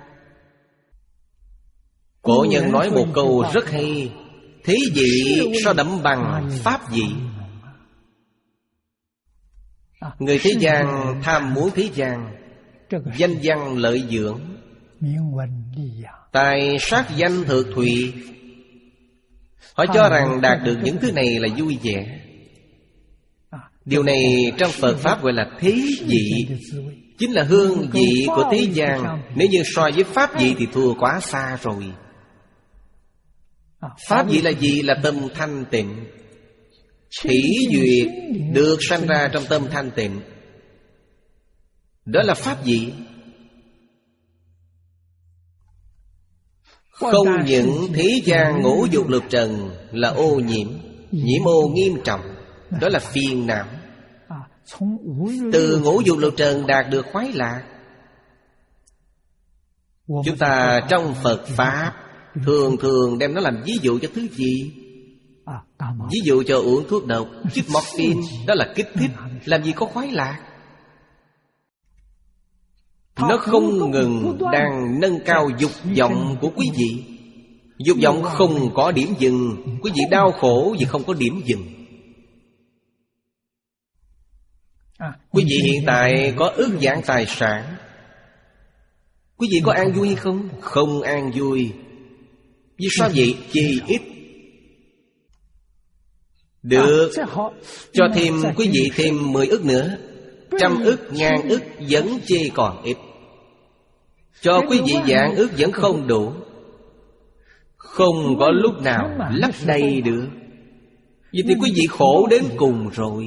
Cổ nhân nói một câu rất hay: thế vị sao đậm bằng pháp vị. Người thế gian tham muốn thế gian, danh văn lợi dưỡng, tài sát danh thượng thùy. Họ cho rằng đạt được những thứ này là vui vẻ. Điều này trong Phật Pháp gọi là thế vị, chính là hương vị của thế gian. Nếu như so với pháp vị thì thua quá xa rồi. Pháp vị là gì? Là tâm thanh tịnh. Hỷ duyệt được sanh ra trong tâm thanh tịnh, đó là pháp vị. Không những thế gian ngũ dục lục trần là ô nhiễm, nhiễm ô nghiêm trọng, đó là phiền não. Từ ngũ dục lục trần đạt được khoái lạc. Chúng ta trong Phật Pháp thường thường đem nó làm ví dụ cho thứ gì? Ví dụ cho uống thuốc độc, chích morphine, đó là kích thích. Làm gì có khoái lạc? Nó không ngừng đang nâng cao dục vọng của quý vị. Dục vọng không có điểm dừng. Quý vị đau khổ vì không có điểm dừng. Quý vị hiện tại có ước vạn tài sản, quý vị có an vui hay không? Không an vui. Vì sao vậy? Chi ít. Được, cho thêm quý vị thêm mười ức nữa, trăm ức, ngàn ức vẫn chê còn ít. Cho quý vị vạn ức vẫn không đủ. Không có lúc nào lấp đầy được. Vì thì quý vị khổ đến cùng rồi.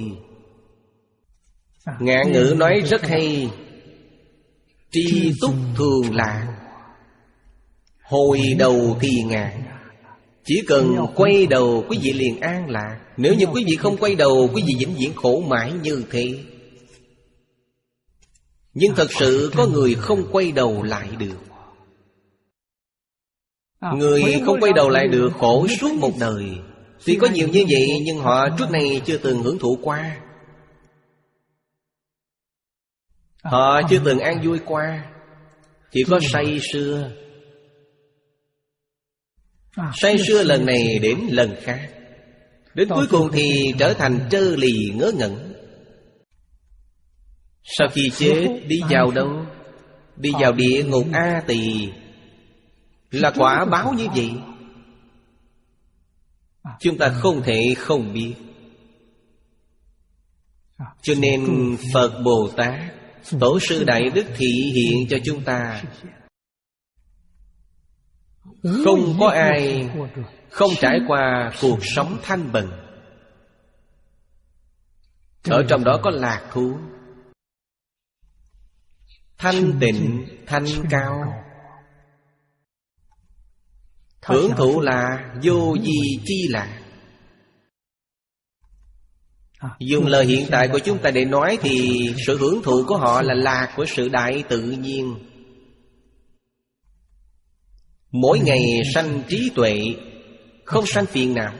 Ngạn ngữ nói rất hay: tri túc thường lạc, hồi đầu thì ngạn. Chỉ cần quay đầu quý vị liền an lạc. Nếu như quý vị không quay đầu, quý vị vĩnh viễn khổ mãi như thế. Nhưng thật sự có người không quay đầu lại được. Người không quay đầu lại được khổ suốt một đời. Tuy có nhiều như vậy, nhưng họ trước này chưa từng hưởng thụ qua. Họ chưa từng an vui qua. Chỉ có say sưa. Say sưa lần này đến lần khác. Đến cuối cùng thì trở thành trơ lì ngớ ngẩn. Sau khi chết đi vào đâu? Đi vào địa ngục A Tỳ. Là quả báo như vậy. Chúng ta không thể không biết. Cho nên Phật Bồ Tát, Tổ sư Đại Đức thị hiện cho chúng ta. Không có ai không trải qua cuộc sống thanh bần. Ở trong đó có lạc thú, thanh tịnh, thanh cao. Hưởng thụ là vô vi chi lạc. Dùng lời hiện tại của chúng ta để nói thì sự hưởng thụ của họ là lạc của sự đại tự nhiên. Mỗi ngày sanh trí tuệ, không sanh phiền não.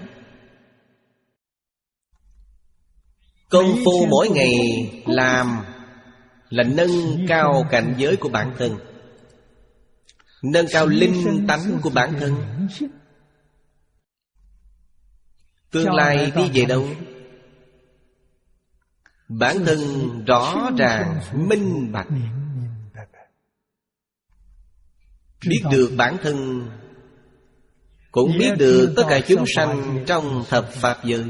Công phu mỗi ngày làm là nâng cao cảnh giới của bản thân, nâng cao linh tánh của bản thân. Tương lai đi về đâu? Bản thân rõ ràng, minh bạch. Biết được bản thân, cũng biết được tất cả chúng sanh trong thập pháp giới.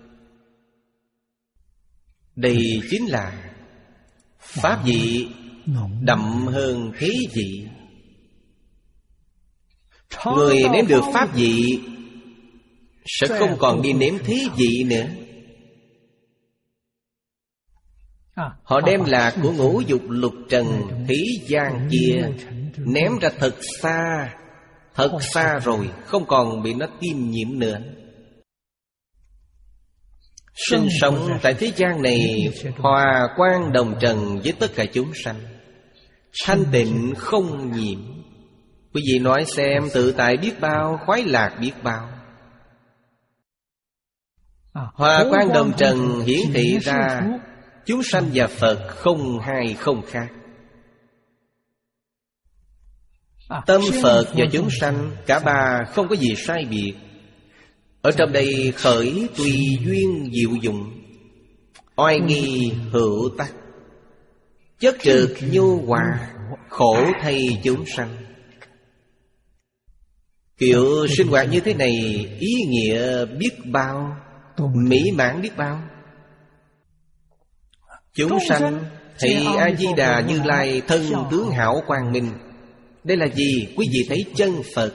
Đây chính là pháp vị đậm hơn thế vị. Người nếm được pháp vị sẽ không còn đi nếm thế vị nữa. Họ đem lạc của ngũ dục lục trần thế gian kia ném ra thật xa, thật xa rồi, không còn bị nó tiêm nhiễm nữa. Sinh sống tại thế gian này hòa quang đồng trần với tất cả chúng sanh, thanh tịnh không nhiễm. Quý vị nói xem, tự tại biết bao, khoái lạc biết bao. Hòa quang đồng trần hiển thị ra chúng sanh và Phật không hai không khác. Tâm Phật và chúng sanh cả ba không có gì sai biệt. Ở trong đây khởi tùy duyên diệu dụng, oai nghi hữu tắc, chất trực nhu hòa, khổ thay chúng sanh. Kiểu sinh hoạt như thế này ý nghĩa biết bao, mỹ mãn biết bao. Chúng sanh thấy A-di-đà Như Lai thân tướng hảo quang minh. Đây là gì? Quý vị thấy chân Phật.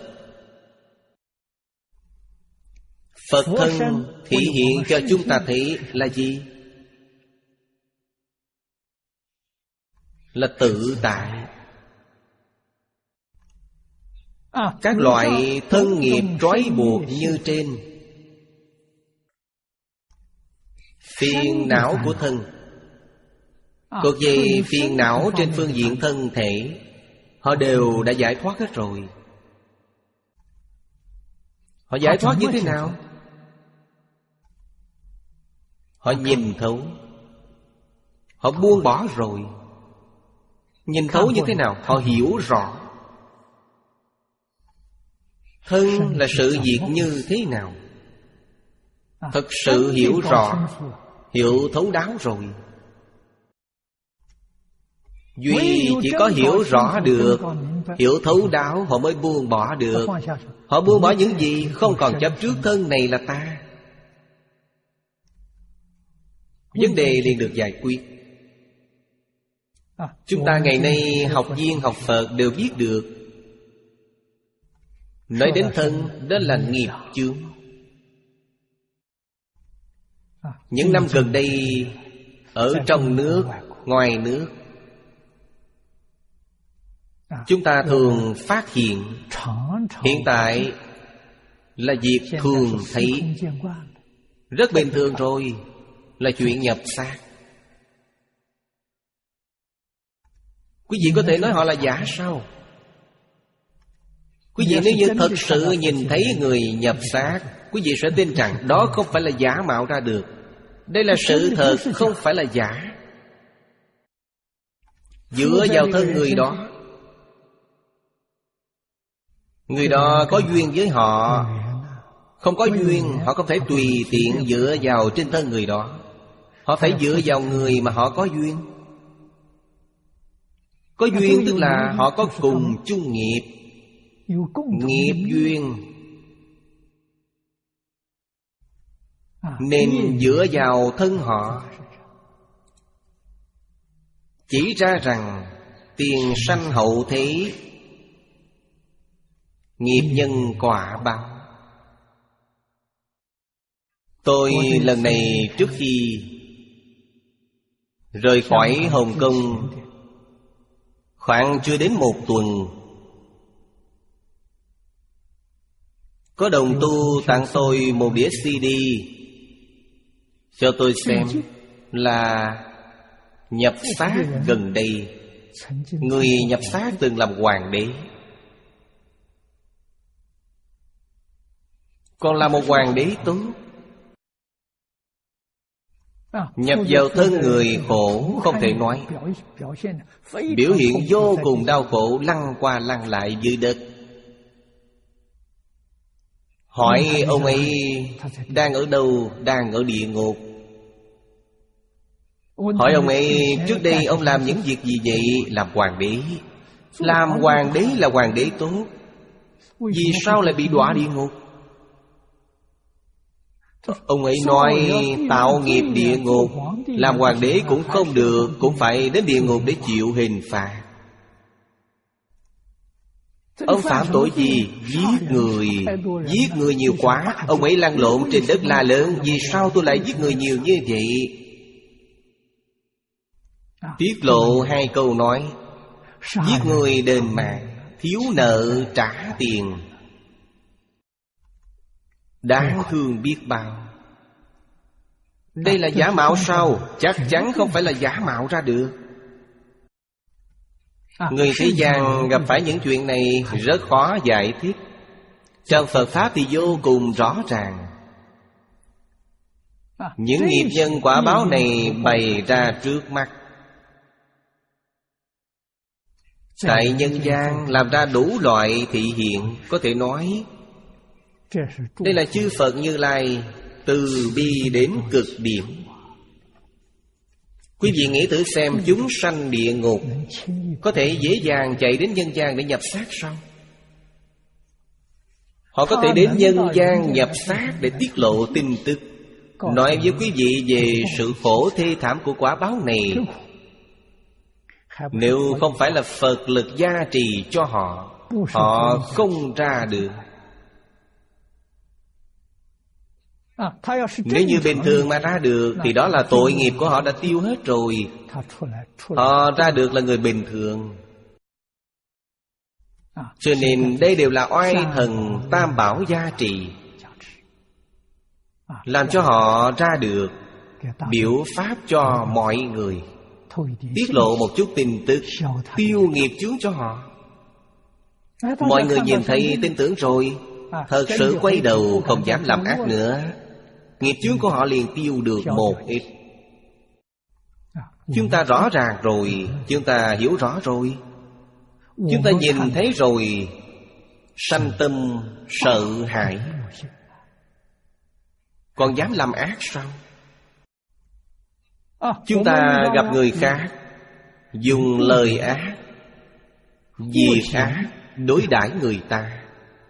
Phật thân thị hiện cho chúng ta thấy là gì? Là tự tại. Các loại thân nghiệp trói buộc như trên, phiền não của thân thuộc về phiền não trên phương diện thân thể, họ đều đã giải thoát hết rồi. Họ giải thoát như thế nào? Họ nhìn thấu, họ buông bỏ rồi. Nhìn thấu như thế nào? Họ hiểu rõ thân là sự việc như thế nào. Thật sự hiểu rõ, hiểu thấu đáo rồi. Duy chỉ có hiểu rõ được hiểu thấu đáo, họ mới buông bỏ được. Họ buông bỏ những gì? Không còn chấp trước thân này là ta. Vấn đề liền được giải quyết. Chúng ta ngày nay học viên học Phật đều biết được. Nói đến thân, đó là nghiệp chướng. Những năm gần đây, ở trong nước, ngoài nước, chúng ta thường phát hiện, hiện tại là việc thường thấy, rất bình thường rồi, là chuyện nhập xác. Quý vị có thể nói họ là giả sao? Quý vị nếu như thật sự nhìn thấy người nhập xác, quý vị sẽ tin rằng đó không phải là giả mạo ra được. Đây là sự thật, không phải là giả. Dựa vào thân người đó, người đó có duyên với họ, không có duyên, họ không thể tùy tiện dựa vào trên thân người đó. Họ phải dựa vào người mà họ có duyên. Có duyên tức là họ có cùng chung nghiệp, nghiệp duyên, nên dựa vào thân họ. Chỉ ra rằng tiền sanh hậu thế, nghiệp nhân quả báo. Tôi lần này trước khi rời khỏi Hồng Kông khoảng chưa đến một tuần, có đồng tu tặng tôi một đĩa xê đê cho tôi xem, là nhập xác gần đây. Người nhập xác từng làm hoàng đế, còn là một hoàng đế tốt. Nhập vào thân người khổ không thể nói, biểu hiện vô cùng đau khổ, lăn qua lăn lại dưới đất. Hỏi ông ấy đang ở đâu? Đang ở địa ngục. Hỏi ông ấy trước đây ông làm những việc gì vậy? Làm hoàng đế. Làm hoàng đế là hoàng đế tốt, vì sao lại bị đọa địa ngục? Ông ấy nói tạo nghiệp địa ngục, làm hoàng đế cũng không được, cũng phải đến địa ngục để chịu hình phạt. Ông phạm tội gì? Giết người. Giết người nhiều quá. Ông ấy lăn lộn trên đất la lớn, vì sao tôi lại giết người nhiều như vậy? Tiết lộ hai câu nói: giết người đền mạng, thiếu nợ trả tiền. Đáng thương biết bao. Đây là giả mạo sao? Chắc chắn không phải là giả mạo ra được. Người thế gian gặp phải những chuyện này rất khó giải thích. Trong Phật Pháp thì vô cùng rõ ràng. Những nghiệp nhân quả báo này bày ra trước mắt. Tại nhân gian làm ra đủ loại thị hiện. Có thể nói đây là chư Phật Như Lai từ bi đến cực điểm. Quý vị nghĩ thử xem, chúng sanh địa ngục có thể dễ dàng chạy đến nhân gian để nhập xác sao? Họ có thể đến nhân gian nhập xác để tiết lộ tin tức, nói với quý vị về sự khổ thê thảm của quả báo này. Nếu không phải là Phật lực gia trì cho họ, họ không ra được. Nếu như bình thường mà ra được thì đó là tội nghiệp của họ đã tiêu hết rồi. Họ ra được là người bình thường. Cho nên đây đều là oai thần tam bảo gia trì, làm cho họ ra được, biểu pháp cho mọi người, tiết lộ một chút tin tức, tiêu nghiệp chướng cho họ. Mọi người nhìn thấy tin tưởng rồi, thật sự quay đầu không dám làm ác nữa. Nghiệp chướng của họ liền tiêu được một ít. Chúng ta rõ ràng rồi, chúng ta hiểu rõ rồi, chúng ta nhìn thấy rồi, sanh tâm sợ hãi, còn dám làm ác sao? Chúng ta gặp người khác dùng lời ác, việc ác đối đãi người ta.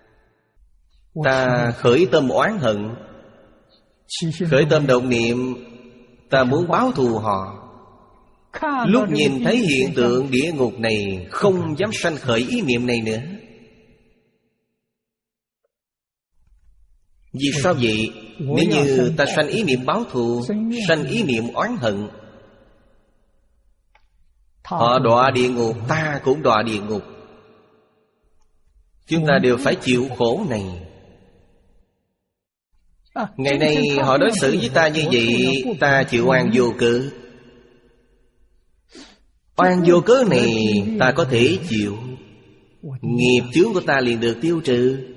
Ta khởi tâm oán hận, khởi tâm động niệm, ta muốn báo thù họ. Lúc nhìn thấy hiện tượng địa ngục này, không dám sanh khởi ý niệm này nữa. Vì sao vậy? Nếu như ta sanh ý niệm báo thù, sanh ý niệm oán hận, họ đọa địa ngục, ta cũng đọa địa ngục. Chúng ta đều phải chịu khổ này. Ngày nay họ đối xử với ta như vậy, ta chịu oan vô cớ. Oan vô cớ này ta có thể chịu, nghiệp chướng của ta liền được tiêu trừ.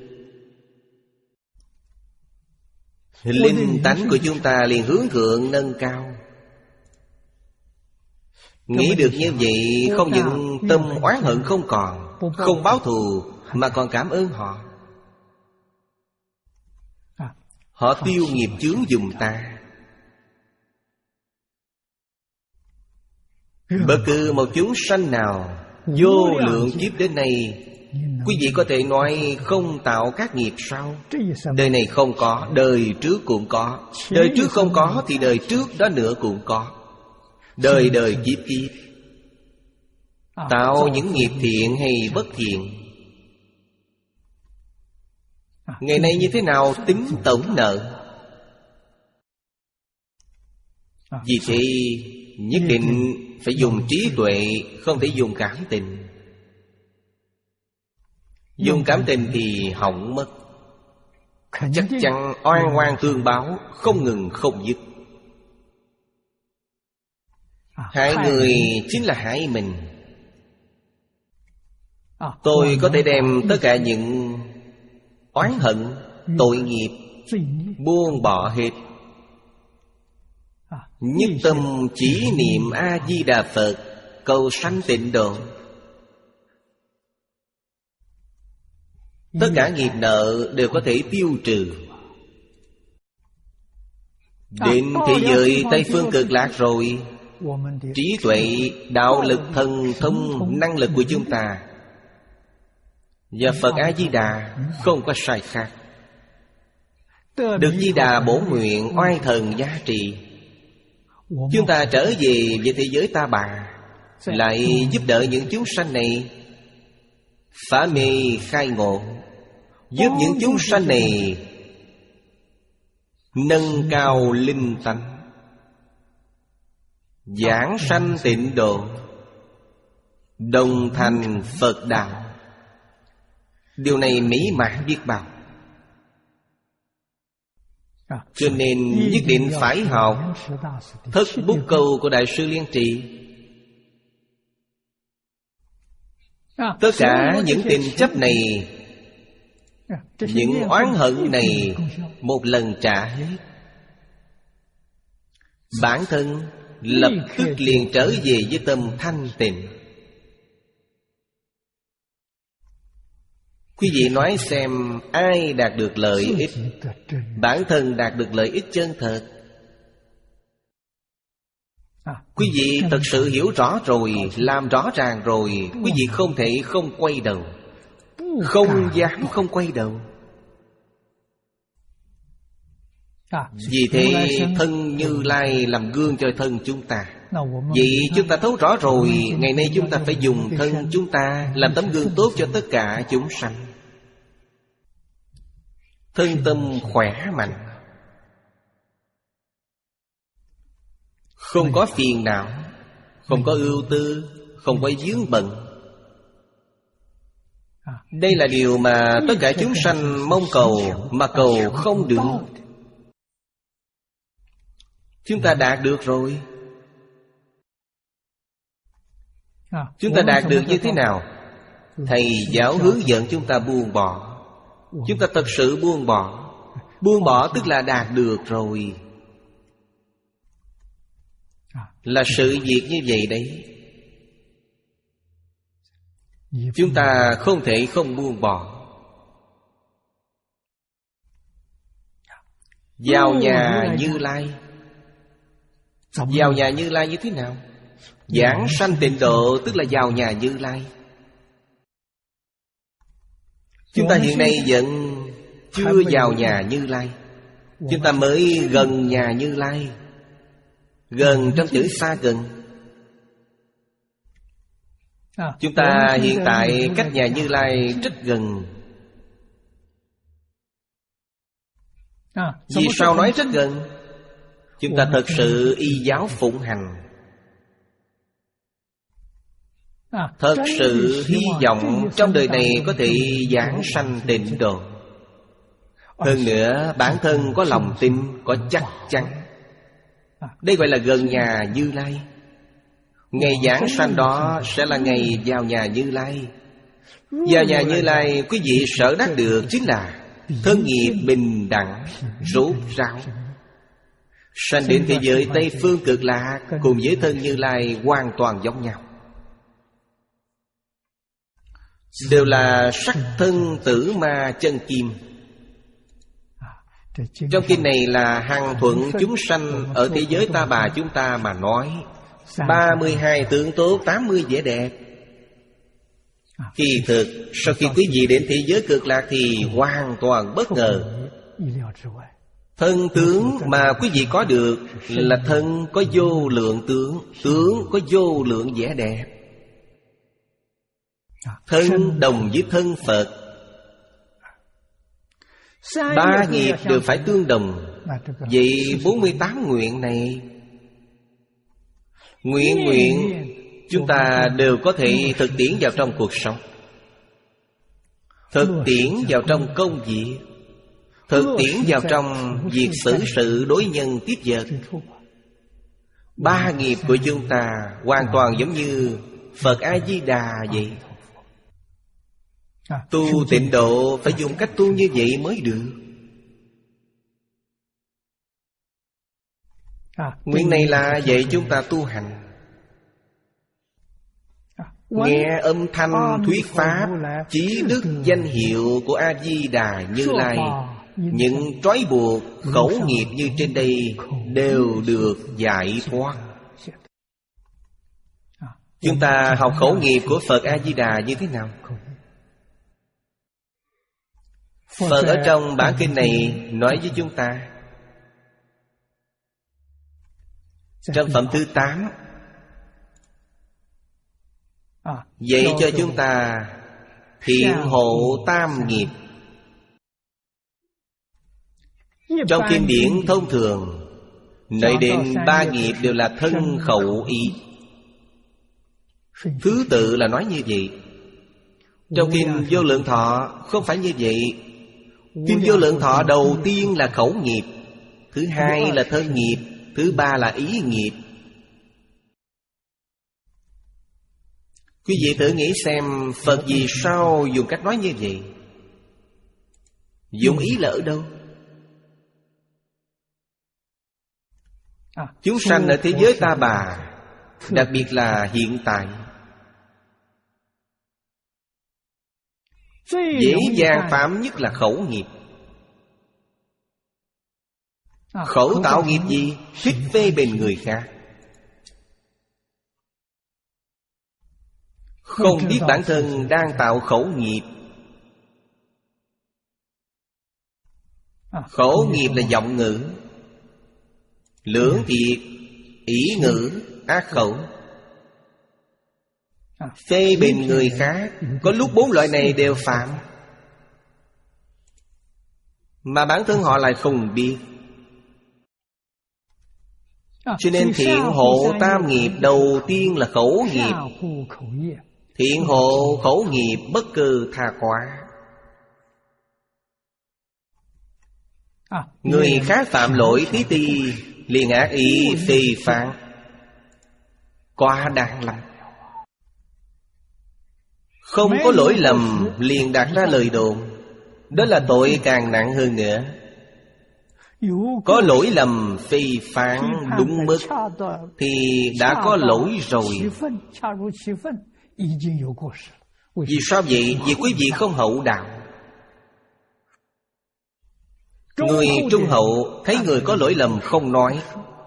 Linh tánh của chúng ta liền hướng thượng nâng cao. Nghĩ được như vậy, không những tâm oán hận không còn, không báo thù, mà còn cảm ơn họ. Họ tiêu nghiệp chướng giùm ta. Bất cứ một chúng sanh nào vô lượng kiếp đến nay, quý vị có thể nói không tạo các nghiệp sao? Đời này không có, đời trước cũng có. Đời trước không có thì đời trước đó nữa cũng có. Đời đời kiếp kiếp tạo những nghiệp thiện hay bất thiện. Ngày nay như thế nào tính tổng nợ? Vì thế nhất định phải dùng trí tuệ, không thể dùng cảm tình. Dùng cảm tình thì hỏng mất. Chắc chắn oan oan tương báo, không ngừng không dứt. Hại người chính là hại mình. Tôi có thể đem tất cả những oán hận, tội nghiệp buông bỏ hết, nhất tâm chỉ niệm A-di-đà Phật, cầu sanh tịnh độ. Tất cả nghiệp nợ đều có thể tiêu trừ. Đến thế giới Tây Phương Cực Lạc rồi, trí tuệ, đạo lực, thần thông, năng lực của chúng ta và Phật A-di-đà không có sai khác. Được Di Đà bổ nguyện, oai thần giá trị, chúng ta trở về với thế giới Ta Bà, lại giúp đỡ những chúng sanh này phá mê khai ngộ, giúp những chúng sanh này nâng cao linh tánh, giảng sanh tịnh độ, đồng thành Phật đạo. Điều này mỹ mãn biết bao. Cho nên nhất định phải học Thất Bút Câu của Đại sư Liên Trì. Tất cả những tình chấp này, những oán hận này, một lần trả hết, bản thân lập tức liền trở về với tâm thanh tịnh. Quý vị nói xem, ai đạt được lợi ích? Bản thân đạt được lợi ích chân thật. Quý vị thật sự hiểu rõ rồi, làm rõ ràng rồi, quý vị không thể không quay đầu, không dám không quay đầu. Vì thế thân Như Lai làm gương cho thân chúng ta. Vậy chúng ta thấu rõ rồi, ngày nay chúng ta phải dùng thân chúng ta làm tấm gương tốt cho tất cả chúng sanh. Thân tâm khỏe mạnh, không có phiền não, không có ưu tư, không có vướng bận. Đây là điều mà tất cả chúng sanh mong cầu, mà cầu không được. Chúng ta đạt được rồi. Chúng ta đạt được như thế nào? Thầy giáo hướng dẫn chúng ta buông bỏ. Chúng ta thật sự buông bỏ. Buông bỏ tức là đạt được rồi. Là sự việc như vậy đấy. Chúng ta không thể không buông bỏ. Vào nhà Như Lai. Vào nhà Như Lai như thế nào? Giảng sanh tịnh độ tức là vào nhà Như Lai. Chúng ta hiện nay vẫn chưa vào nhà Như Lai. Chúng ta mới gần nhà Như Lai. Gần trong chữ xa gần. Chúng ta hiện tại cách nhà Như Lai rất gần. Vì sao nói rất gần? Chúng ta thật sự y giáo phụng hành, thật sự hy vọng trong đời này có thể giảng sanh tịnh độ. Hơn nữa bản thân có lòng tin, có chắc chắn. Đây gọi là gần nhà Như Lai. Ngày giảng sanh đó sẽ là ngày vào nhà Như Lai. Vào nhà Như Lai, quý vị sở đắc được chính là thân nghiệp bình đẳng, rốt ráo. Sanh đến thế giới Tây Phương Cực Lạc cùng với thân Như Lai hoàn toàn giống nhau. Đều là sắc thân tử ma chân kim. Trong kinh này là hằng thuận chúng sanh ở thế giới ta bà chúng ta mà nói. Ba mươi hai tướng tốt, tám mươi vẻ đẹp. Kỳ thực sau khi quý vị đến thế giới Cực Lạc thì hoàn toàn bất ngờ. Thân tướng mà quý vị có được là thân có vô lượng tướng, tướng có vô lượng vẻ đẹp. Thân đồng với thân Phật. Ba nghiệp đều phải tương đồng. Vậy bốn mươi tám nguyện này, nguyện nguyện chúng ta đều có thể thực tiễn vào trong cuộc sống, thực tiễn vào trong công việc, thực tiễn vào trong việc xử sự đối nhân tiếp vật. Ba nghiệp của chúng ta hoàn toàn giống như Phật A-di-đà vậy. Tu tịnh độ phải dùng cách tu như vậy mới được. Nguyện này là dạy chúng ta tu hành. Nghe âm thanh thuyết pháp, chí đức danh hiệu của A-di-đà Như Lai, những trói buộc khẩu nghiệp như trên đây đều được giải thoát. Chúng ta học khẩu nghiệp của Phật A-di-đà như thế nào? Phật ở trong bản kinh này nói với chúng ta, trong phẩm thứ tám, dạy cho chúng ta thiện hộ tam nghiệp. Trong kinh điển thông thường nói đến ba nghiệp đều là thân khẩu ý. Thứ tự là nói như vậy. Trong kinh Vô Lượng Thọ không phải như vậy. Kinh Vô Lượng Thọ đầu tiên là khẩu nghiệp, thứ hai là thân nghiệp, thứ ba là ý nghiệp. Quý vị thử nghĩ xem, Phật vì sao dùng cách nói như vậy? Dụng ý là ở đâu? Chúng sanh ở thế giới ta bà, đặc biệt là hiện tại, dễ dàng phạm nhất là khẩu nghiệp. Khẩu tạo nghiệp gì? Thích phê bình người khác, không biết bản thân đang tạo khẩu nghiệp. Khẩu nghiệp là giọng ngữ, lưỡng thiệt, ý ngữ, ác khẩu. Phê bình người khác, có lúc bốn loại này đều phạm, mà bản thân họ lại không biết. Cho nên thiện hộ tam nghiệp đầu tiên là khẩu nghiệp. Thiện hộ khẩu nghiệp bất cứ tha quá. Người khác phạm lỗi tí ti liền ác ý phê phán, quá đáng lắm. Không có lỗi lầm liền đặt ra lời đồn, đó là tội càng nặng hơn nữa. Có lỗi lầm phê phán đúng mức thì đã có lỗi rồi. Vì sao vậy? Vì quý vị không hậu đạo. Người trung hậu thấy người có lỗi lầm không nói,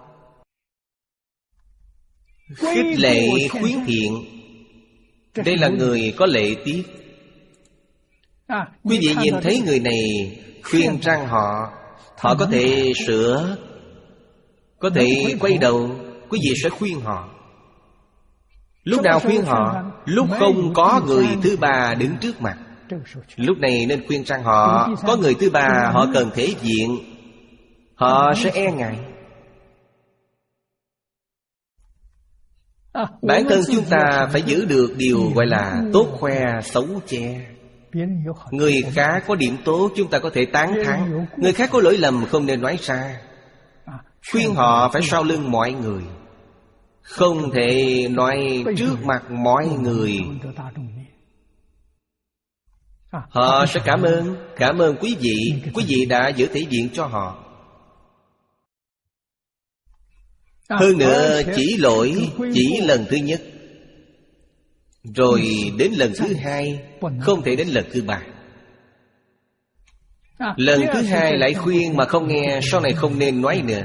khích lệ khuyến thiện, đây là người có lễ tiết. Quý vị nhìn thấy người này khuyên răng họ, họ có thể sửa, có thể quay đầu, quý vị sẽ khuyên họ. Lúc nào khuyên họ? Lúc không có người thứ ba đứng trước mặt. Lúc này nên khuyên răng họ. Có người thứ ba họ cần thể diện, họ sẽ e ngại. Bản thân chúng ta phải giữ được điều gọi là tốt khoe xấu che. Người khác có điểm tốt chúng ta có thể tán thán, người khác có lỗi lầm không nên nói ra. Khuyên họ phải sau lưng mọi người, không thể nói trước mặt mọi người. Họ sẽ cảm ơn, cảm ơn quý vị, quý vị đã giữ thể diện cho họ. Hơn nữa chỉ lỗi chỉ lần thứ nhất, rồi đến lần thứ hai, không thể đến lần thứ ba. Lần thứ hai lại khuyên mà không nghe, sau này không nên nói nữa.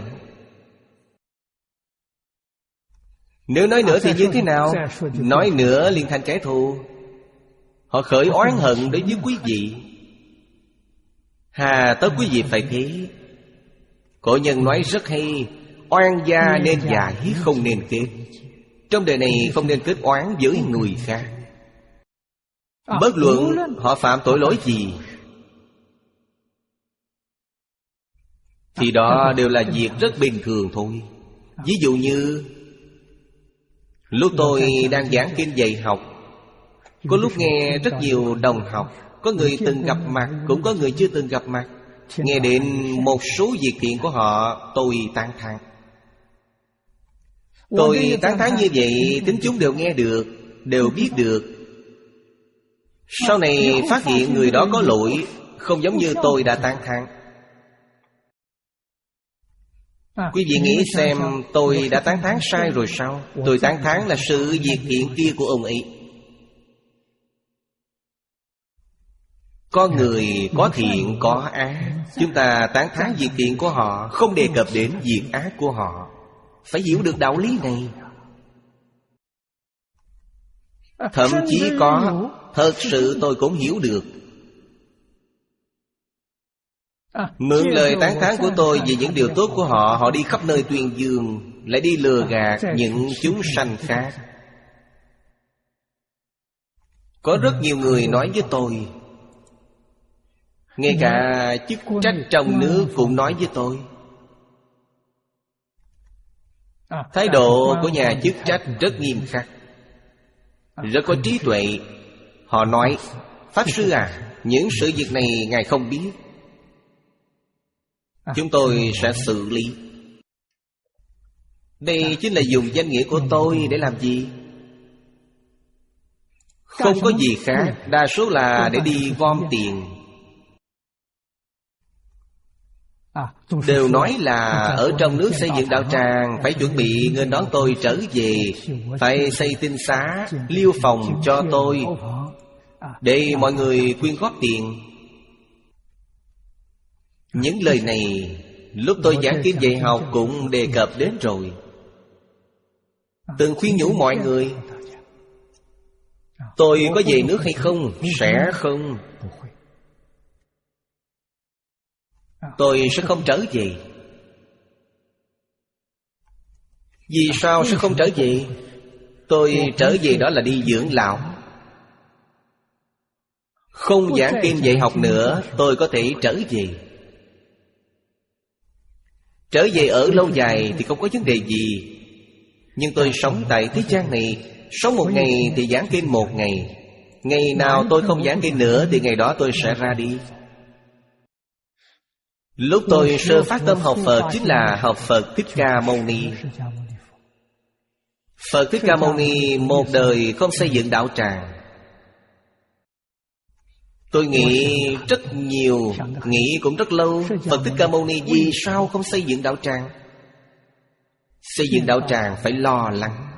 Nếu nói nữa thì như thế nào? Nói nữa liền thành kẻ thù. Họ khởi oán hận đối với quý vị. Hà tất quý vị phải thế. Cổ nhân nói rất hay: oan gia nên giải, không nên kết. Trong đời này không nên kết oán với người khác. Bất luận họ phạm tội lỗi gì, thì đó đều là việc rất bình thường thôi. Ví dụ như lúc tôi đang giảng kinh dạy học, có lúc nghe rất nhiều đồng học, có người từng gặp mặt, cũng có người chưa từng gặp mặt. Nghe đến một số việc thiện của họ, tôi tán thán. Tôi tán thán như vậy, tính chúng đều nghe được, đều biết được. Sau này phát hiện người đó có lỗi, không giống như tôi đã tán thán. Quý vị nghĩ xem, tôi đã tán thán sai rồi sao? Tôi tán thán là sự việc thiện kia của ông ấy. Có người có thiện có ác, chúng ta tán thán việc thiện của họ, không đề cập đến việc ác của họ. Phải hiểu được đạo lý này. Thậm chí có, thật sự tôi cũng hiểu được. Mượn lời tán thán của tôi về những điều tốt của họ, họ đi khắp nơi tuyên dương, lại đi lừa gạt những chúng sanh khác. Có rất nhiều người nói với tôi, ngay cả chức trách trong nước cũng nói với tôi. Thái độ của nhà chức trách rất nghiêm khắc, rất có trí tuệ. Họ nói: Pháp sư à, những sự việc này ngài không biết, chúng tôi sẽ xử lý. Đây chính là dùng danh nghĩa của tôi để làm gì? Không có gì khác, đa số là để đi gom tiền. Đều nói là ở trong nước xây dựng đạo tràng, phải chuẩn bị nghênh đón tôi trở về, phải xây tinh xá, liêu phòng cho tôi, để mọi người quyên góp tiền. Những lời này lúc tôi giảng kinh dạy học cũng đề cập đến rồi. Từng khuyên nhủ mọi người. Tôi có về nước hay không? Sẽ không. Tôi sẽ không trở về. Vì sao sẽ không trở về? Tôi trở về đó là đi dưỡng lão. Không giảng kinh dạy học nữa, tôi có thể trở về. Trở về ở lâu dài thì không có vấn đề gì. Nhưng tôi sống tại thế gian này, sống một ngày thì giảng kinh một ngày. Ngày nào tôi không giảng kinh nữa thì ngày đó tôi sẽ ra đi. Lúc tôi sơ phát tâm học Phật chính là học Phật Thích Ca Mâu Ni. Phật Thích Ca Mâu Ni một đời không xây dựng đạo tràng. Tôi nghĩ rất nhiều, nghĩ cũng rất lâu. Phật Thích Ca Mâu Ni vì sao không xây dựng đạo tràng? Xây dựng đạo tràng phải lo lắng.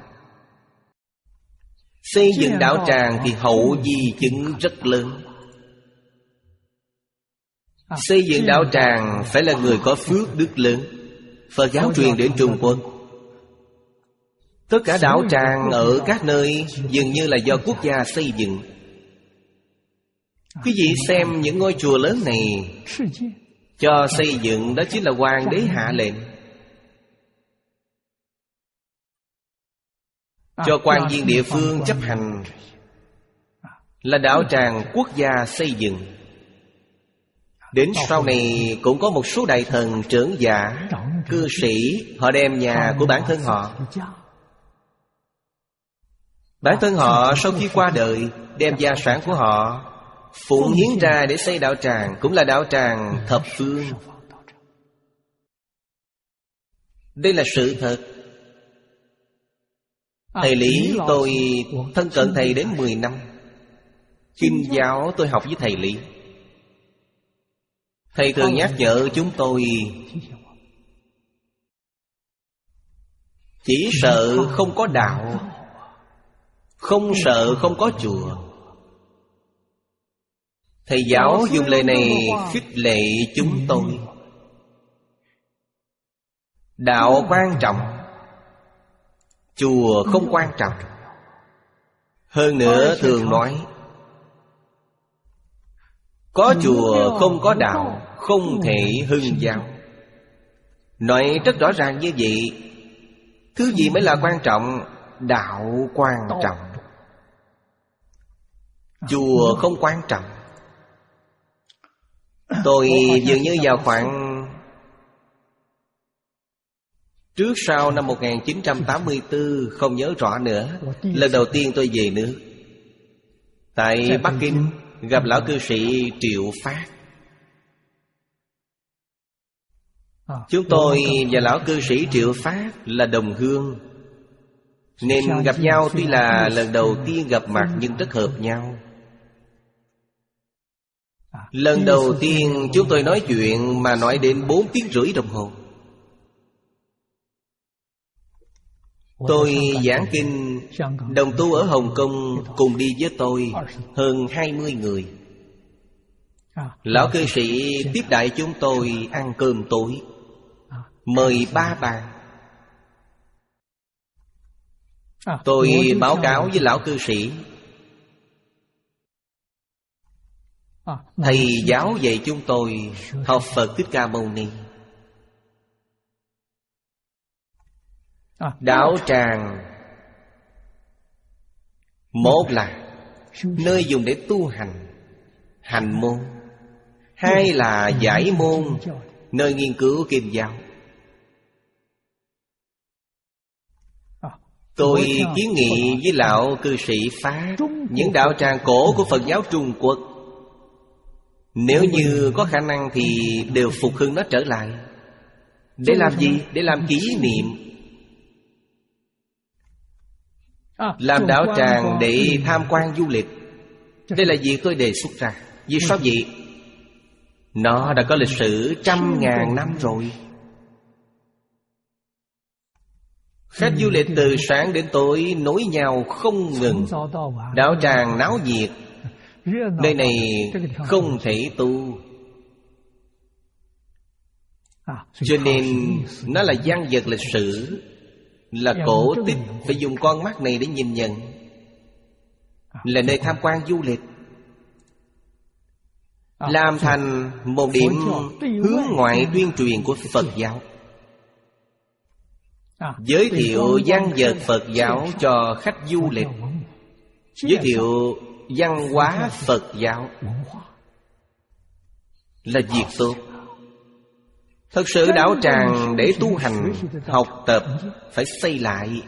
Xây dựng đạo tràng thì hậu di chứng rất lớn. Xây dựng đạo tràng phải là người có phước đức lớn. Phật giáo truyền đến Trung Quốc, tất cả đạo tràng ở các nơi dường như là do quốc gia xây dựng. Quý vị xem những ngôi chùa lớn này cho xây dựng, đó chính là hoàng đế hạ lệnh, cho quan viên địa phương chấp hành, là đạo tràng quốc gia xây dựng. Đến sau này cũng có một số đại thần, trưởng giả, cư sĩ, họ đem nhà của bản thân họ, bản thân họ sau khi qua đời đem gia sản của họ phụng hiến ra để xây đạo tràng, cũng là đạo tràng thập phương. Đây là sự thật. Thầy Lý, tôi thân cận thầy đến mười năm. Kinh giáo tôi học với thầy Lý. Thầy thường nhắc nhở chúng tôi, chỉ sợ không có đạo, không sợ không có chùa. Thầy giáo dùng lời này khích lệ chúng tôi. Đạo quan trọng, chùa không quan trọng. Hơn nữa thường nói, có chùa không có đạo, không thể hưng giáo. Nói rất rõ ràng như vậy. Thứ gì mới là quan trọng? Đạo quan trọng, chùa không quan trọng. Tôi dường như vào khoảng trước sau năm một nghìn chín trăm tám mươi tư, không nhớ rõ nữa. Lần đầu tiên tôi về nước, tại Bắc Kinh gặp lão cư sĩ Triệu Phát. Chúng tôi và lão cư sĩ Triệu Phát là đồng hương, nên gặp nhau tuy là lần đầu tiên gặp mặt nhưng rất hợp nhau. Lần đầu tiên chúng tôi nói chuyện mà nói đến bốn tiếng rưỡi đồng hồ. Tôi giảng kinh, đồng tu ở Hồng Kông cùng đi với tôi hơn hai mươi người. Lão cư sĩ tiếp đãi chúng tôi ăn cơm tối, mời ba bàn. Tôi báo cáo với lão cư sĩ, thầy giáo dạy chúng tôi học Phật Thích Ca Mâu Ni. Đạo tràng, một là nơi dùng để tu hành, hành môn. Hai là giải môn, nơi nghiên cứu kinh giáo. Tôi kiến nghị với lão cư sĩ Phát, những đạo tràng cổ của Phật giáo Trung Quốc, nếu như có khả năng thì đều phục hưng nó trở lại. Để làm gì? Để làm kỷ niệm. Làm đạo tràng để tham quan du lịch. Đây là việc tôi đề xuất ra. Vì sao vậy? Nó đã có lịch sử trăm ngàn năm rồi. Khách du lịch từ sáng đến tối nối nhau không ngừng. Đạo tràng náo nhiệt. Nơi này không thể tu, cho nên nó là văn vật lịch sử, là cổ tích. Phải dùng con mắt này để nhìn nhận. Là nơi tham quan du lịch, làm thành một điểm hướng ngoại tuyên truyền của Phật giáo, giới thiệu văn vật Phật giáo cho khách du lịch, giới thiệu văn hóa Phật giáo, là việc tốt. Thật sự đạo tràng để tu hành, học tập phải xây lại.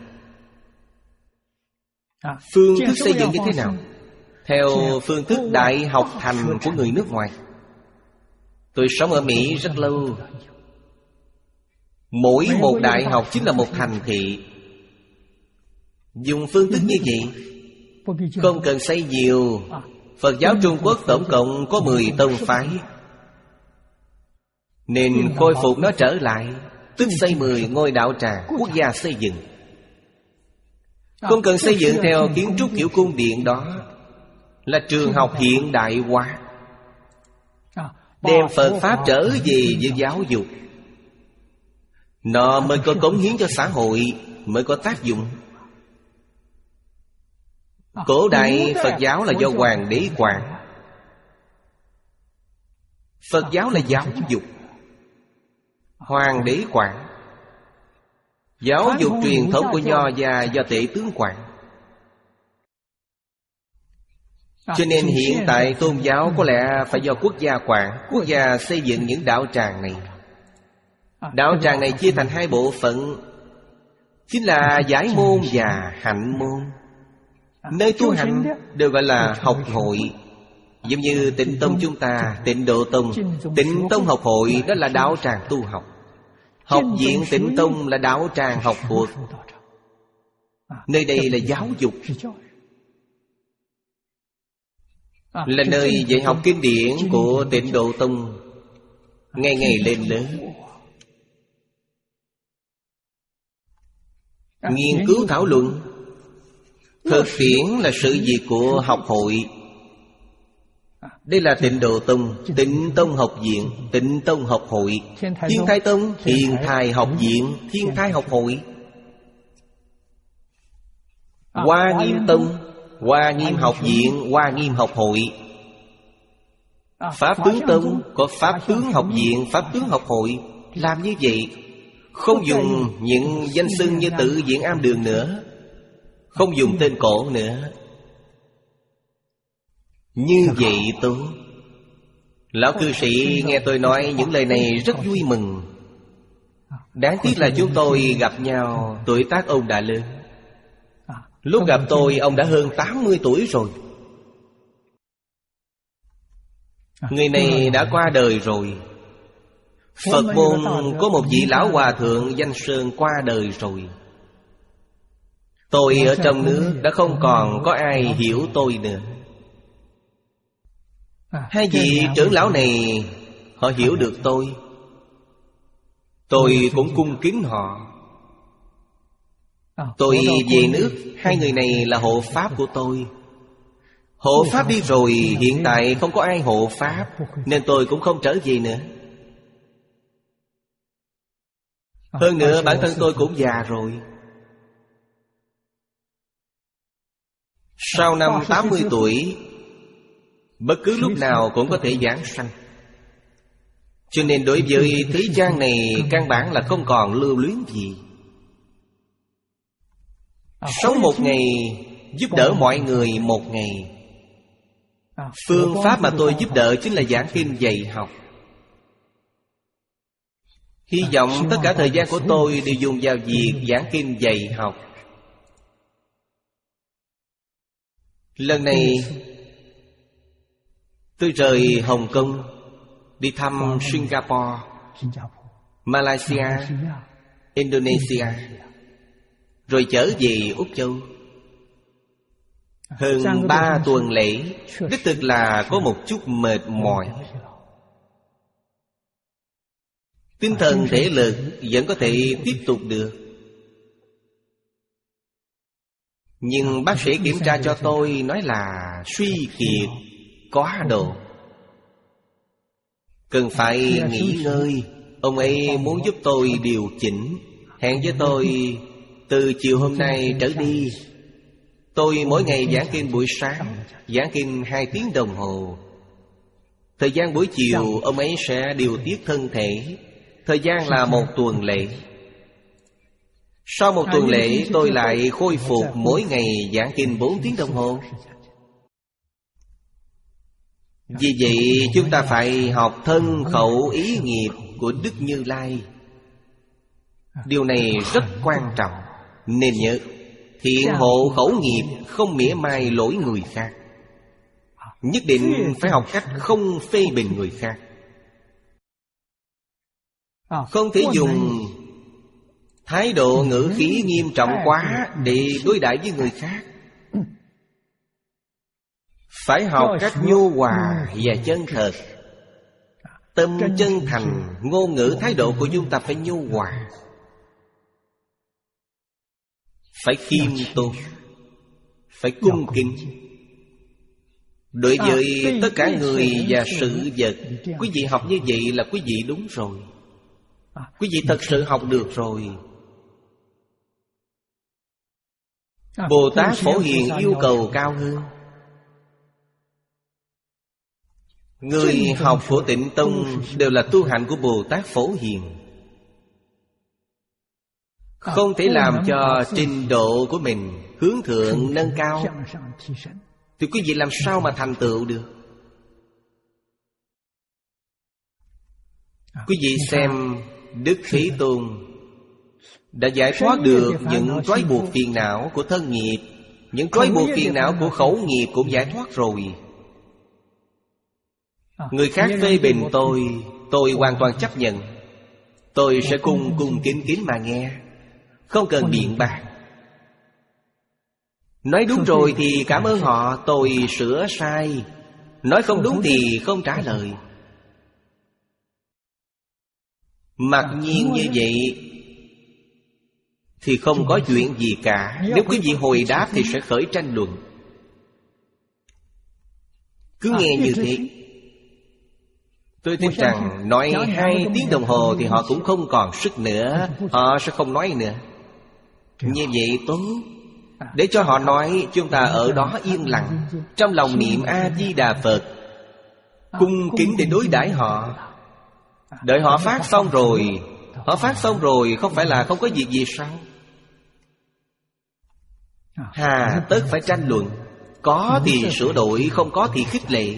Phương thức xây dựng như thế nào? Theo phương thức đại học thành của người nước ngoài. Tôi sống ở Mỹ rất lâu. Mỗi một đại học chính là một thành thị. Dùng phương thức như vậy, không cần xây nhiều. Phật giáo Trung Quốc tổng cộng có mười tông phái, nên khôi phục nó trở lại, tức xây mười ngôi đạo tràng quốc gia xây dựng. Không cần xây dựng theo kiến trúc kiểu cung điện đó, là trường học hiện đại hóa, đem Phật Pháp trở về với giáo dục. Nó mới có cống hiến cho xã hội, mới có tác dụng. Cổ đại Phật giáo là do hoàng đế quản, Phật giáo là giáo dục, hoàng đế quản. Giáo dục truyền thống của Nho gia do Tể tướng quản. Cho nên hiện tại tôn giáo có lẽ phải do quốc gia quản. Quốc gia xây dựng những đạo tràng này. Đạo tràng này chia thành hai bộ phận, chính là giải môn và hạnh môn. Nơi tu hành đều gọi là học hội. Giống như Tịnh Tông chúng ta, Tịnh Độ Tông. Tịnh Tông học hội đó là đạo tràng tu học. Học viện Tịnh Tông là đạo tràng học thuộc. Nơi đây là giáo dục, là nơi dạy học kinh điển của Tịnh Độ Tông, ngày ngày lên lớn. Nghiên cứu thảo luận, thực tiễn là sự việc của học hội. Đây là Tịnh Độ Tông, Tịnh Tông học viện, Tịnh Tông học hội. Thiên Thai Tông, Thiên Thai học viện, Thiên Thai học hội. Hoa Nghiêm Tông, Hoa Nghiêm học viện, Hoa Nghiêm học hội. Pháp Tướng Tông có Pháp Tướng học viện, Pháp Tướng học hội. Làm như vậy, không dùng những danh xưng như Tự Viện Am Đường nữa, không dùng tên cổ nữa. Như vậy tốt. Lão cư sĩ nghe tôi nói những lời này rất vui mừng. Đáng tiếc là chúng tôi gặp nhau, tuổi tác ông đã lớn. Lúc gặp tôi ông đã hơn tám mươi tuổi rồi. Người này đã qua đời rồi. Phật môn có một vị lão hòa thượng danh Sơn qua đời rồi. Tôi ở trong nước đã không còn có ai hiểu tôi nữa. Hai vị trưởng lão này họ hiểu được tôi. Tôi cũng cung kính họ. Tôi về nước, hai người này là hộ pháp của tôi. Hộ pháp đi rồi, hiện tại không có ai hộ pháp, nên tôi cũng không trở về nữa. Hơn nữa bản thân tôi cũng già rồi. Sau năm tám mươi tuổi, bất cứ lúc nào cũng có thể giảng sanh. Cho nên đối với thế gian này, căn bản là không còn lưu luyến gì. Sống một ngày, giúp đỡ mọi người một ngày. Phương pháp mà tôi giúp đỡ chính là giảng kinh dạy học. Hy vọng tất cả thời gian của tôi đều dùng vào việc giảng kinh dạy học. Lần này tôi rời Hồng Kông, đi thăm Singapore, Malaysia, Indonesia, rồi trở về Úc Châu. Hơn ba tuần lễ, đích thực là có một chút mệt mỏi. Tinh thần thể lực vẫn có thể tiếp tục được. Nhưng bác sĩ kiểm tra cho tôi nói là suy kiệt quá độ, cần phải nghỉ ngơi. Ông ấy muốn giúp tôi điều chỉnh, hẹn với tôi từ chiều hôm nay trở đi. Tôi mỗi ngày giảng kinh buổi sáng, giảng kinh hai tiếng đồng hồ. Thời gian buổi chiều ông ấy sẽ điều tiết thân thể. Thời gian là một tuần lễ. Sau một tuần lễ tôi lại khôi phục mỗi ngày giảng kinh bốn tiếng đồng hồ. Vì vậy chúng ta phải học thân khẩu ý nghiệp của Đức Như Lai. Điều này rất quan trọng. Nên nhớ, thiện hộ khẩu nghiệp, không mỉa mai lỗi người khác. Nhất định phải học cách không phê bình người khác. Không thể dùng thái độ ngữ khí nghiêm trọng quá để đối đãi với người khác. Phải học cách nhu hòa và chân thật. Tâm chân thành, ngôn ngữ thái độ của chúng ta phải nhu hòa, phải khiêm tốn, phải cung kính. Đối với tất cả người và sự vật, quý vị học như vậy là quý vị đúng rồi. Quý vị thật sự học được rồi. Bồ Tát Phổ Hiền yêu cầu cao hơn. Người học của Tịnh Tông đều là tu hành của Bồ Tát Phổ Hiền, không thể làm cho trình độ của mình hướng thượng nâng cao, thì quý vị làm sao mà thành tựu được? Quý vị xem Đức Thế Tôn đã giải thoát được những trói buộc phiền não của thân nghiệp, những trói buộc phiền não của khẩu nghiệp cũng giải thoát rồi. Người khác phê bình tôi, tôi hoàn toàn chấp nhận. Tôi sẽ cung cung kính kính mà nghe, không cần biện bác. Nói đúng rồi thì cảm ơn họ, tôi sửa sai. Nói không đúng thì không trả lời. Mặc nhiên như vậy thì không có chuyện gì cả. Nếu quý vị hồi đáp thì sẽ khởi tranh luận. Cứ nghe như thế. Tôi tin rằng nói hai tiếng đồng hồ thì họ cũng không còn sức nữa, họ sẽ không nói nữa. Như vậy tốt. Để cho họ nói, chúng ta ở đó yên lặng, trong lòng niệm A-di-đà Phật, cung kính để đối đãi họ. Đợi họ phát xong rồi, họ phát xong rồi không phải là không có việc gì sao? Hà tất phải tranh luận. Có thì sửa đổi, không có thì khích lệ.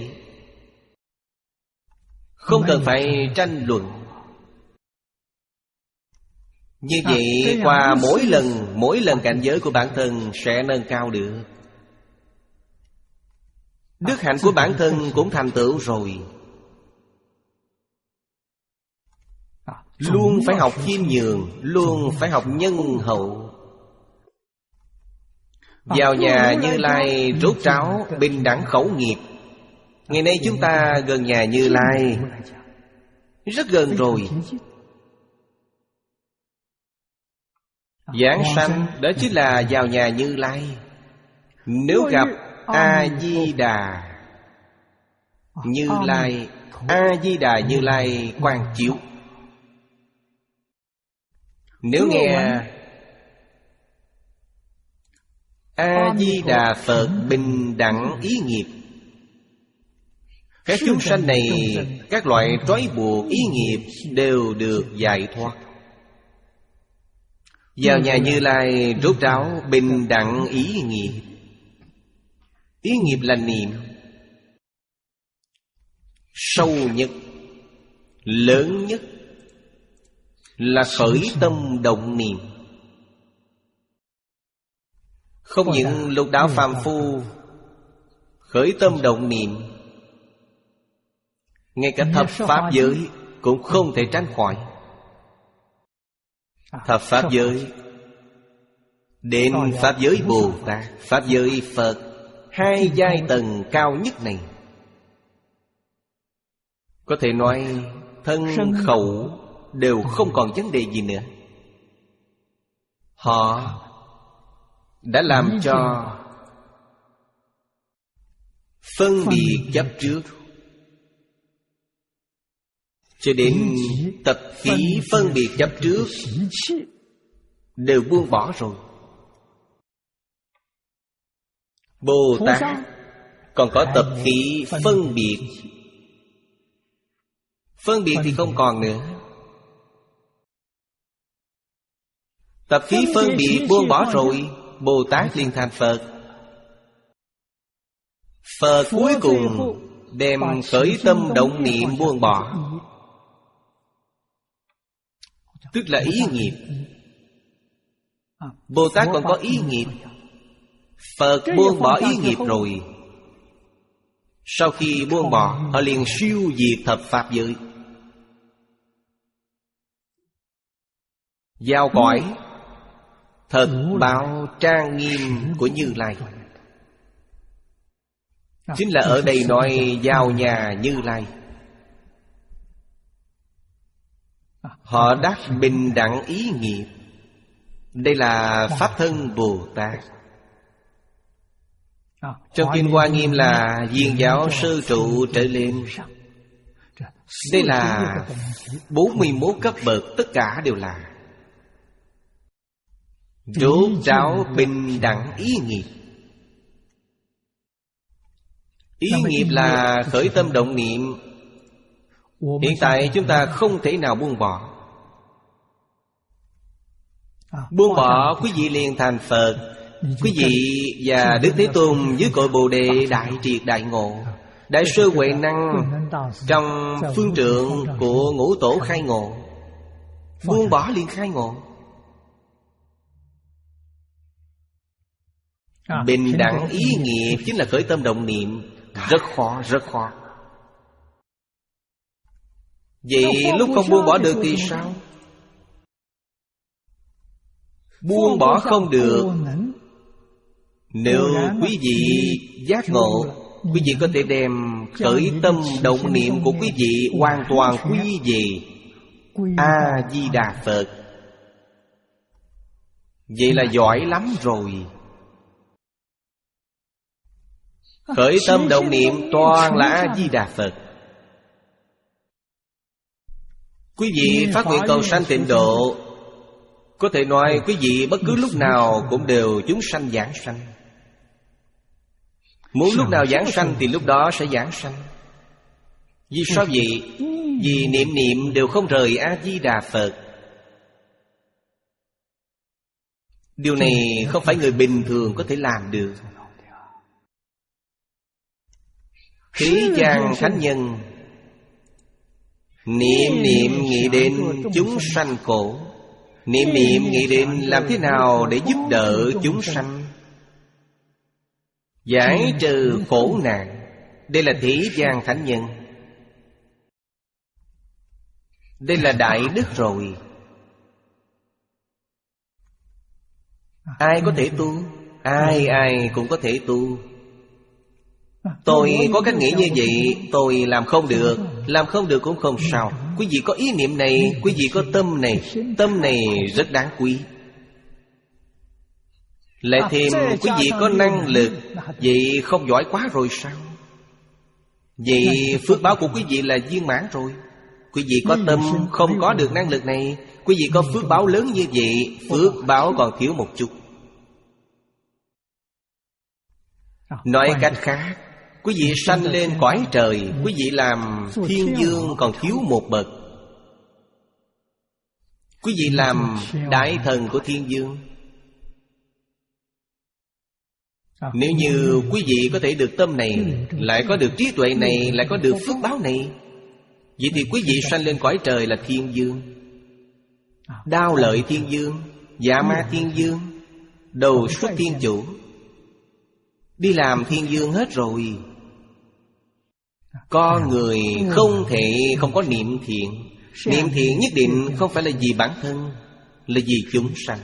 Không cần phải tranh luận. Như vậy qua mỗi lần, mỗi lần cảnh giới của bản thân sẽ nâng cao được. Đức hạnh của bản thân cũng thành tựu rồi. Luôn phải học khiêm nhường, luôn phải học nhân hậu. Vào nhà Như Lai rốt ráo bình đẳng khẩu nghiệp. Ngày nay chúng ta gần nhà Như Lai, rất gần rồi. Giảng sanh đó chính là vào nhà Như Lai. Nếu gặp A-di-đà Như Lai, A-di-đà Như Lai quang chiếu. Nếu nghe A-di-đà Phật bình đẳng ý nghiệp, các chúng sanh này, các loại trói buộc ý nghiệp đều được giải thoát. Vào nhà Như Lai rốt ráo bình đẳng ý nghiệp. Ý nghiệp là niệm. Sâu nhất, lớn nhất là khởi tâm động niệm. Không những lục đạo phàm phu khởi tâm động niệm, ngay cả thập pháp giới cũng không thể tránh khỏi. Thập pháp giới đến pháp giới Bồ Tát, pháp giới Phật, hai giai tầng cao nhất này, có thể nói thân khẩu đều không còn vấn đề gì nữa. Họ đã làm cho phân biệt chấp trước, cho đến tập khí phân biệt chấp trước đều buông bỏ rồi. Bồ Tát còn có tập khí phân biệt. Phân biệt thì không còn nữa. Tập khí phân biệt buông bỏ rồi, Bồ Tát liền thành Phật. Phật cuối cùng đem khởi tâm động niệm buông bỏ, tức là ý nghiệp. Bồ Tát còn có ý nghiệp. Phật buông bỏ ý nghiệp rồi. Sau khi buông bỏ, họ liền siêu diệt thập pháp giới, giao cõi thật báo trang nghiêm của Như Lai. Chính là ở đây nói vào nhà Như Lai. Họ đắc bình đẳng ý nghiệp. Đây là Pháp thân Bồ Tát. Trong Kinh Hoa Nghiêm là viên giáo sơ trụ trở lên. Đây là bốn mươi mốt cấp bậc, tất cả đều là rốt ráo bình đẳng ý nghiệp. Ý nghiệp là khởi tâm động niệm. Hiện tại chúng ta không thể nào buông bỏ. Buông bỏ quý vị liền thành Phật. Quý vị và Đức Thế Tôn dưới cội Bồ Đề đại triệt đại ngộ. Đại sư Huệ Năng trong phương trượng của Ngũ Tổ khai ngộ. Buông bỏ liền khai ngộ. Bình đẳng ý nghiệp chính là khởi tâm động niệm. Rất khó, rất khó. Vậy lúc không buông bỏ được thì sao? Buông bỏ không được. Nếu quý vị giác ngộ, quý vị có thể đem khởi tâm động niệm của quý vị hoàn toàn quy về A-di-đà Phật. Vậy là giỏi lắm rồi. Khởi tâm động niệm toàn là A-di-đà Phật. Quý vị phát nguyện cầu sanh tịnh độ, có thể nói quý vị bất cứ lúc nào cũng đều chúng sanh giảng sanh. Muốn lúc nào giảng sanh thì lúc đó sẽ giảng sanh. Vì sao vậy? Vì niệm niệm đều không rời A-di-đà Phật. Điều này không phải người bình thường có thể làm được. Thế gian thánh nhân niệm niệm nghĩ đến chúng sanh khổ, niệm niệm nghĩ đến làm thế nào để giúp đỡ chúng sanh, giải trừ khổ nạn. Đây là thế gian thánh nhân. Đây là đại đức rồi. Ai có thể tu? Ai ai cũng có thể tu. Tôi có cách nghĩ như vậy, tôi làm không được. Làm không được cũng không sao. Quý vị có ý niệm này, quý vị có tâm này. Tâm này rất đáng quý. Lại thêm quý vị có năng lực. Vậy không giỏi quá rồi sao? Vậy phước báo của quý vị là viên mãn rồi. Quý vị có tâm không có được năng lực này, quý vị có phước báo lớn như vậy, phước báo còn thiếu một chút. Nói cách khác, quý vị sanh lên cõi trời, quý vị làm thiên dương còn thiếu một bậc. Quý vị làm đại thần của thiên dương. Nếu như quý vị có thể được tâm này, lại có được trí tuệ này, lại có được phước báo này, vậy thì quý vị sanh lên cõi trời là thiên dương. Đao lợi thiên dương, dạ ma thiên dương, đầu xuất thiên chủ. Đi làm thiên dương hết rồi. Con người không thể không có niệm thiện. Niệm thiện nhất định không phải là vì bản thân, là vì chúng sanh.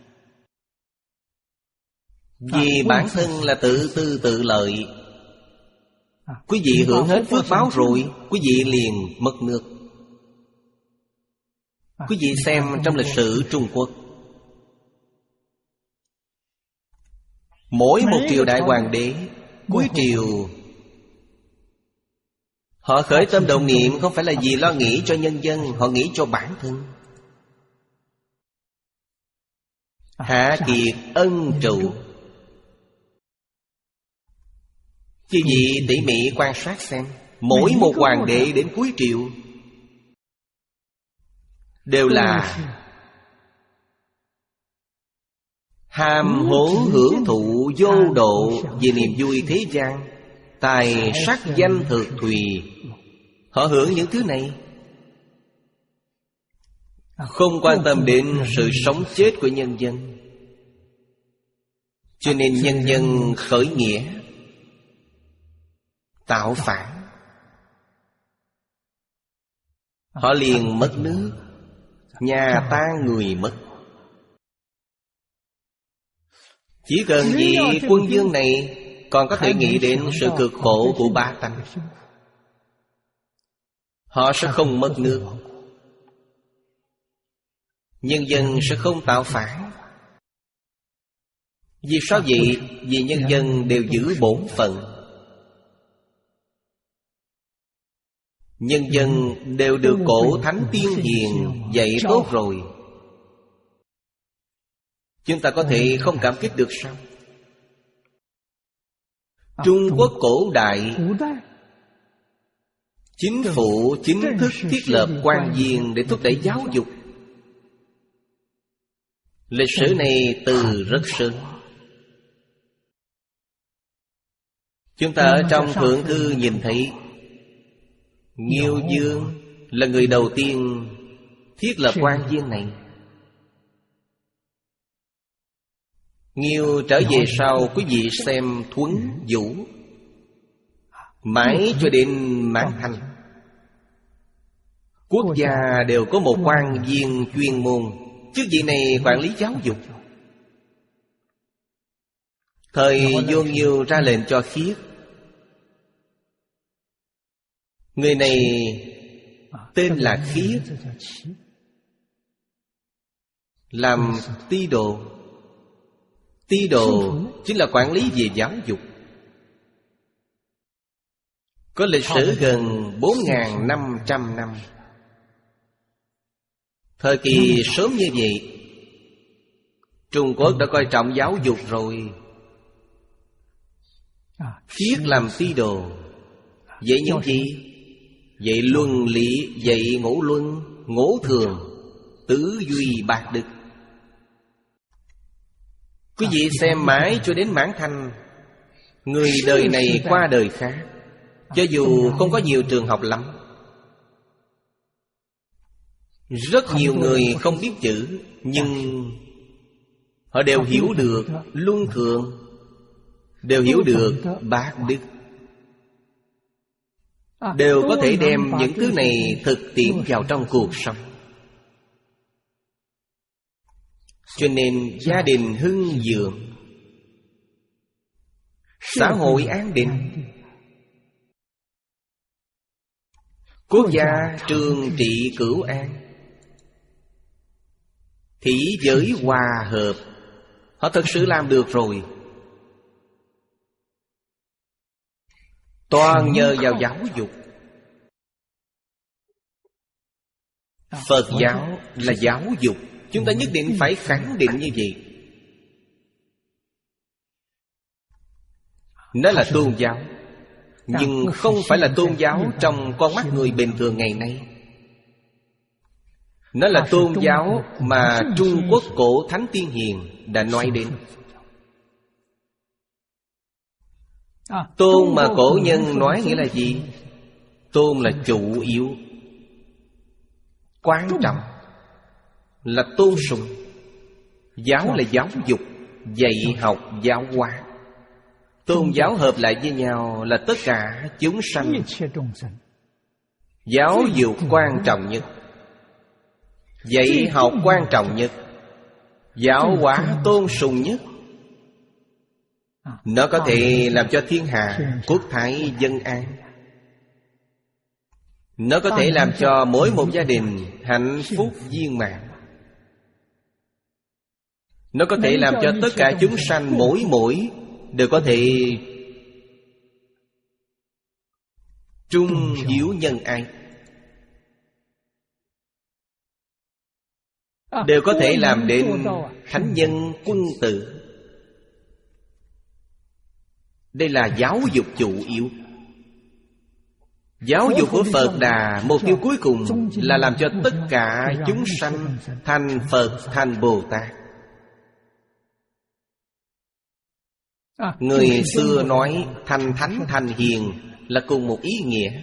Vì bản thân là tự tư tự lợi. Quý vị hưởng hết phước báo rồi, quý vị liền mất nước. Quý vị xem trong lịch sử Trung Quốc, mỗi một triều đại hoàng đế, cuối triều họ khởi tâm động niệm không phải là vì lo nghĩ cho nhân dân, họ nghĩ cho bản thân. Hạ kiệt ân trụ. Quý vị tỉ mỉ quan sát xem, mỗi một hoàng đế đến cuối triều đều là ham hố hưởng thụ vô độ vì niềm vui thế gian, tài sắc danh thực thùy. Họ hưởng những thứ này, không quan tâm đến sự sống chết của nhân dân. Cho nên nhân dân khởi nghĩa, tạo phản, họ liền mất nước, nhà tan người mất. Chỉ cần vị quân vương này còn có thể nghĩ đến sự cực khổ của ba tánh, họ sẽ không mất nước, nhân dân sẽ không tạo phản. Vì sao vậy? Vì nhân dân đều giữ bổn phận, nhân dân đều được cổ thánh tiên hiền dạy tốt rồi. Chúng ta có thể không cảm kích được sao? Trung Quốc cổ đại, chính phủ chính thức thiết lập quan viên để thúc đẩy giáo dục. Lịch sử này từ rất sớm. Chúng ta ở trong Thượng Thư nhìn thấy Nghiêu Dương là người đầu tiên thiết lập quan viên này. Nghiêu trở về sau, quý vị xem Thuấn Vũ, mãi cho đến Mãn Thành, quốc gia đều có một quan viên chuyên môn. Chức vị này quản lý giáo dục. Thời Vô Nghiêu ra lệnh cho Khiết. Người này tên là Khiết, làm ty đồ. Ty đồ chính là quản lý về giáo dục. Có lịch sử gần bốn nghìn năm trăm năm. Thời kỳ sớm như vậy, Trung Quốc đã coi trọng giáo dục rồi. Khiết làm ty đồ, dạy những gì? Dạy luân lý, dạy ngũ luân, ngũ thường, tứ duy bạc đức. Quý vị xem mãi cho đến Mãn Thành, người đời này qua đời khác. Cho dù không có nhiều trường học lắm, rất nhiều người không biết chữ, nhưng họ đều hiểu được luân thường, đều hiểu được bác đức, đều có thể đem những thứ này thực tiễn vào trong cuộc sống. Cho nên gia đình hưng vượng, xã hội an định, quốc gia trường trị cửu an, thị giới hòa hợp. Họ thực sự làm được rồi. Toàn nhờ vào giáo dục. Phật giáo là giáo dục. Chúng ta nhất định phải khẳng định như vậy. Nó là tôn giáo, nhưng không phải là tôn giáo trong con mắt người bình thường ngày nay. Nó là tôn giáo mà Trung Quốc cổ Thánh Tiên Hiền đã nói đến. Tôn mà cổ nhân nói nghĩa là gì? Tôn là chủ yếu, quan trọng, là tôn sùng. Giáo là giáo dục, dạy học, giáo hóa. Tôn giáo hợp lại với nhau là tất cả chúng sanh. Giáo dục quan trọng nhất, dạy học quan trọng nhất, giáo hóa tôn sùng nhất. Nó có thể làm cho thiên hạ quốc thái dân an. Nó có thể làm cho mỗi một gia đình hạnh phúc viên mãn. Nó có thể làm cho tất cả chúng sanh mỗi mỗi đều có thể trung hiếu nhân ái, đều có thể làm đến thánh nhân quân tử. Đây là giáo dục chủ yếu. Giáo dục của Phật Đà, mục tiêu cuối cùng là làm cho tất cả chúng sanh thành Phật, thành Bồ Tát. Người xưa nói thành thánh thành hiền là cùng một ý nghĩa.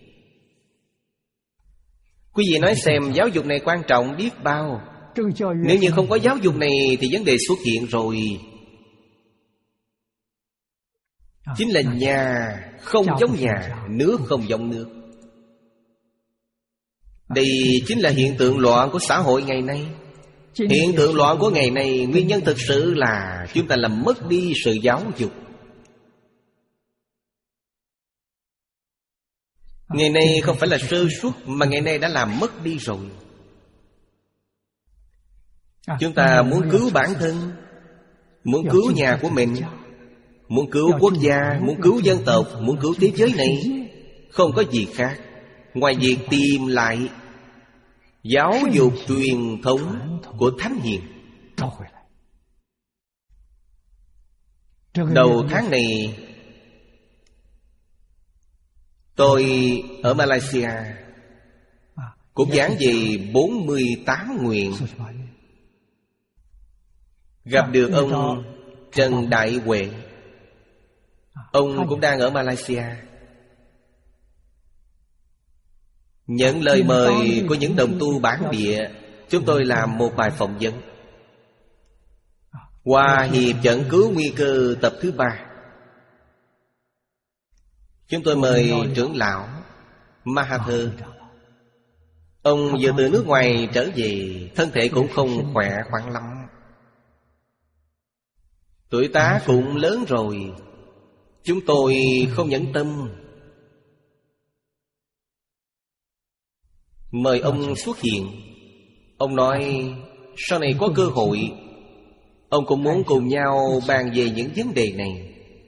Quý vị nói xem giáo dục này quan trọng biết bao. Nếu như không có giáo dục này thì vấn đề xuất hiện rồi. Chính là nhà không giống nhà, nước không giống nước. Đây chính là hiện tượng loạn của xã hội ngày nay. Hiện tượng loạn của ngày nay, nguyên nhân thực sự là chúng ta làm mất đi sự giáo dục. Ngày nay không phải là sơ suất, mà ngày nay đã làm mất đi rồi. Chúng ta muốn cứu bản thân, muốn cứu nhà của mình, muốn cứu quốc gia, muốn cứu dân tộc, muốn cứu thế giới này, không có gì khác ngoài việc tìm lại giáo dục truyền thống của Thánh Hiền. Đầu tháng này Tôi ở Malaysia cũng giảng về bốn mươi tám nguyện. Gặp được ông Trần Đại Huệ. Ông cũng đang ở Malaysia. Nhận lời mời của những đồng tu bản địa, chúng tôi làm một bài phỏng vấn. Hòa hiệp chẩn cứu nguy cơ tập thứ ba. Chúng tôi mời trưởng lão Mahathir. Ông vừa từ nước ngoài trở về, thân thể cũng không khỏe khoắn lắm. Tuổi tác cũng lớn rồi. Chúng tôi không nhẫn tâm mời ông xuất hiện. Ông nói sau này có cơ hội, ông cũng muốn cùng nhau bàn về những vấn đề này.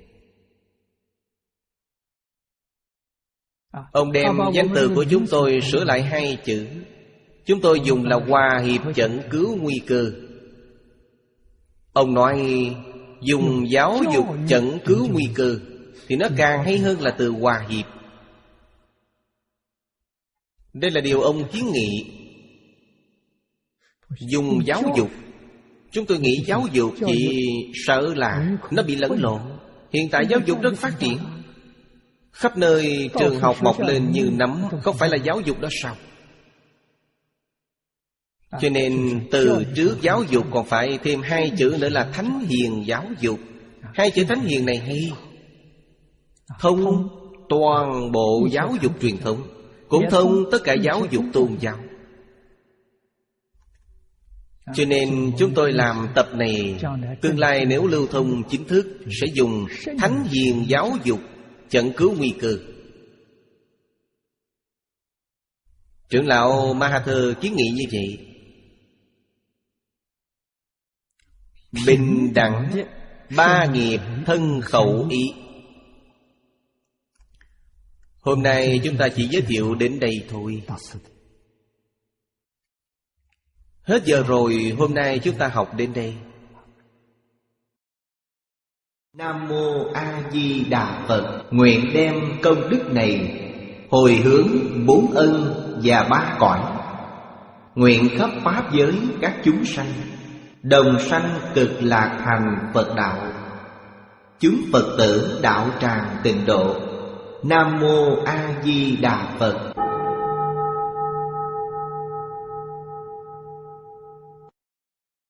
Ông đem danh từ của chúng tôi sửa lại hai chữ. Chúng tôi dùng là hòa hiệp chẩn cứu nguy cơ. Ông nói dùng giáo dục chẩn cứu nguy cơ thì nó càng hay hơn là từ hòa hiệp. Đây là điều ông kiến nghị. Dùng giáo dục, chúng tôi nghĩ giáo dục chỉ sợ là nó bị lẫn lộn. Hiện tại giáo dục rất phát triển, khắp nơi trường học mọc lên như nấm. Không phải là giáo dục đó sao? Cho nên từ trước giáo dục còn phải thêm hai chữ nữa là thánh hiền giáo dục. Hai chữ thánh hiền này hay, thông toàn bộ giáo dục truyền thống, cũng thông tất cả giáo dục tôn giáo. Cho nên chúng tôi làm tập này, tương lai nếu lưu thông chính thức sẽ dùng thánh hiền giáo dục chẩn cứu nguy cơ. Trưởng lão Mahathir kiến nghị như vậy. Bình đẳng ba nghiệp thân khẩu ý. Hôm nay chúng ta chỉ giới thiệu đến đây thôi. Hết giờ rồi, hôm nay chúng ta học đến đây. Nam Mô A Di Đà Phật. Nguyện đem công đức này hồi hướng bốn ân và ba cõi. Nguyện khắp pháp giới các chúng sanh đồng sanh cực lạc thành Phật đạo. Chúng Phật tử đạo tràng tịnh độ. Nam Mô A Di Đà Phật.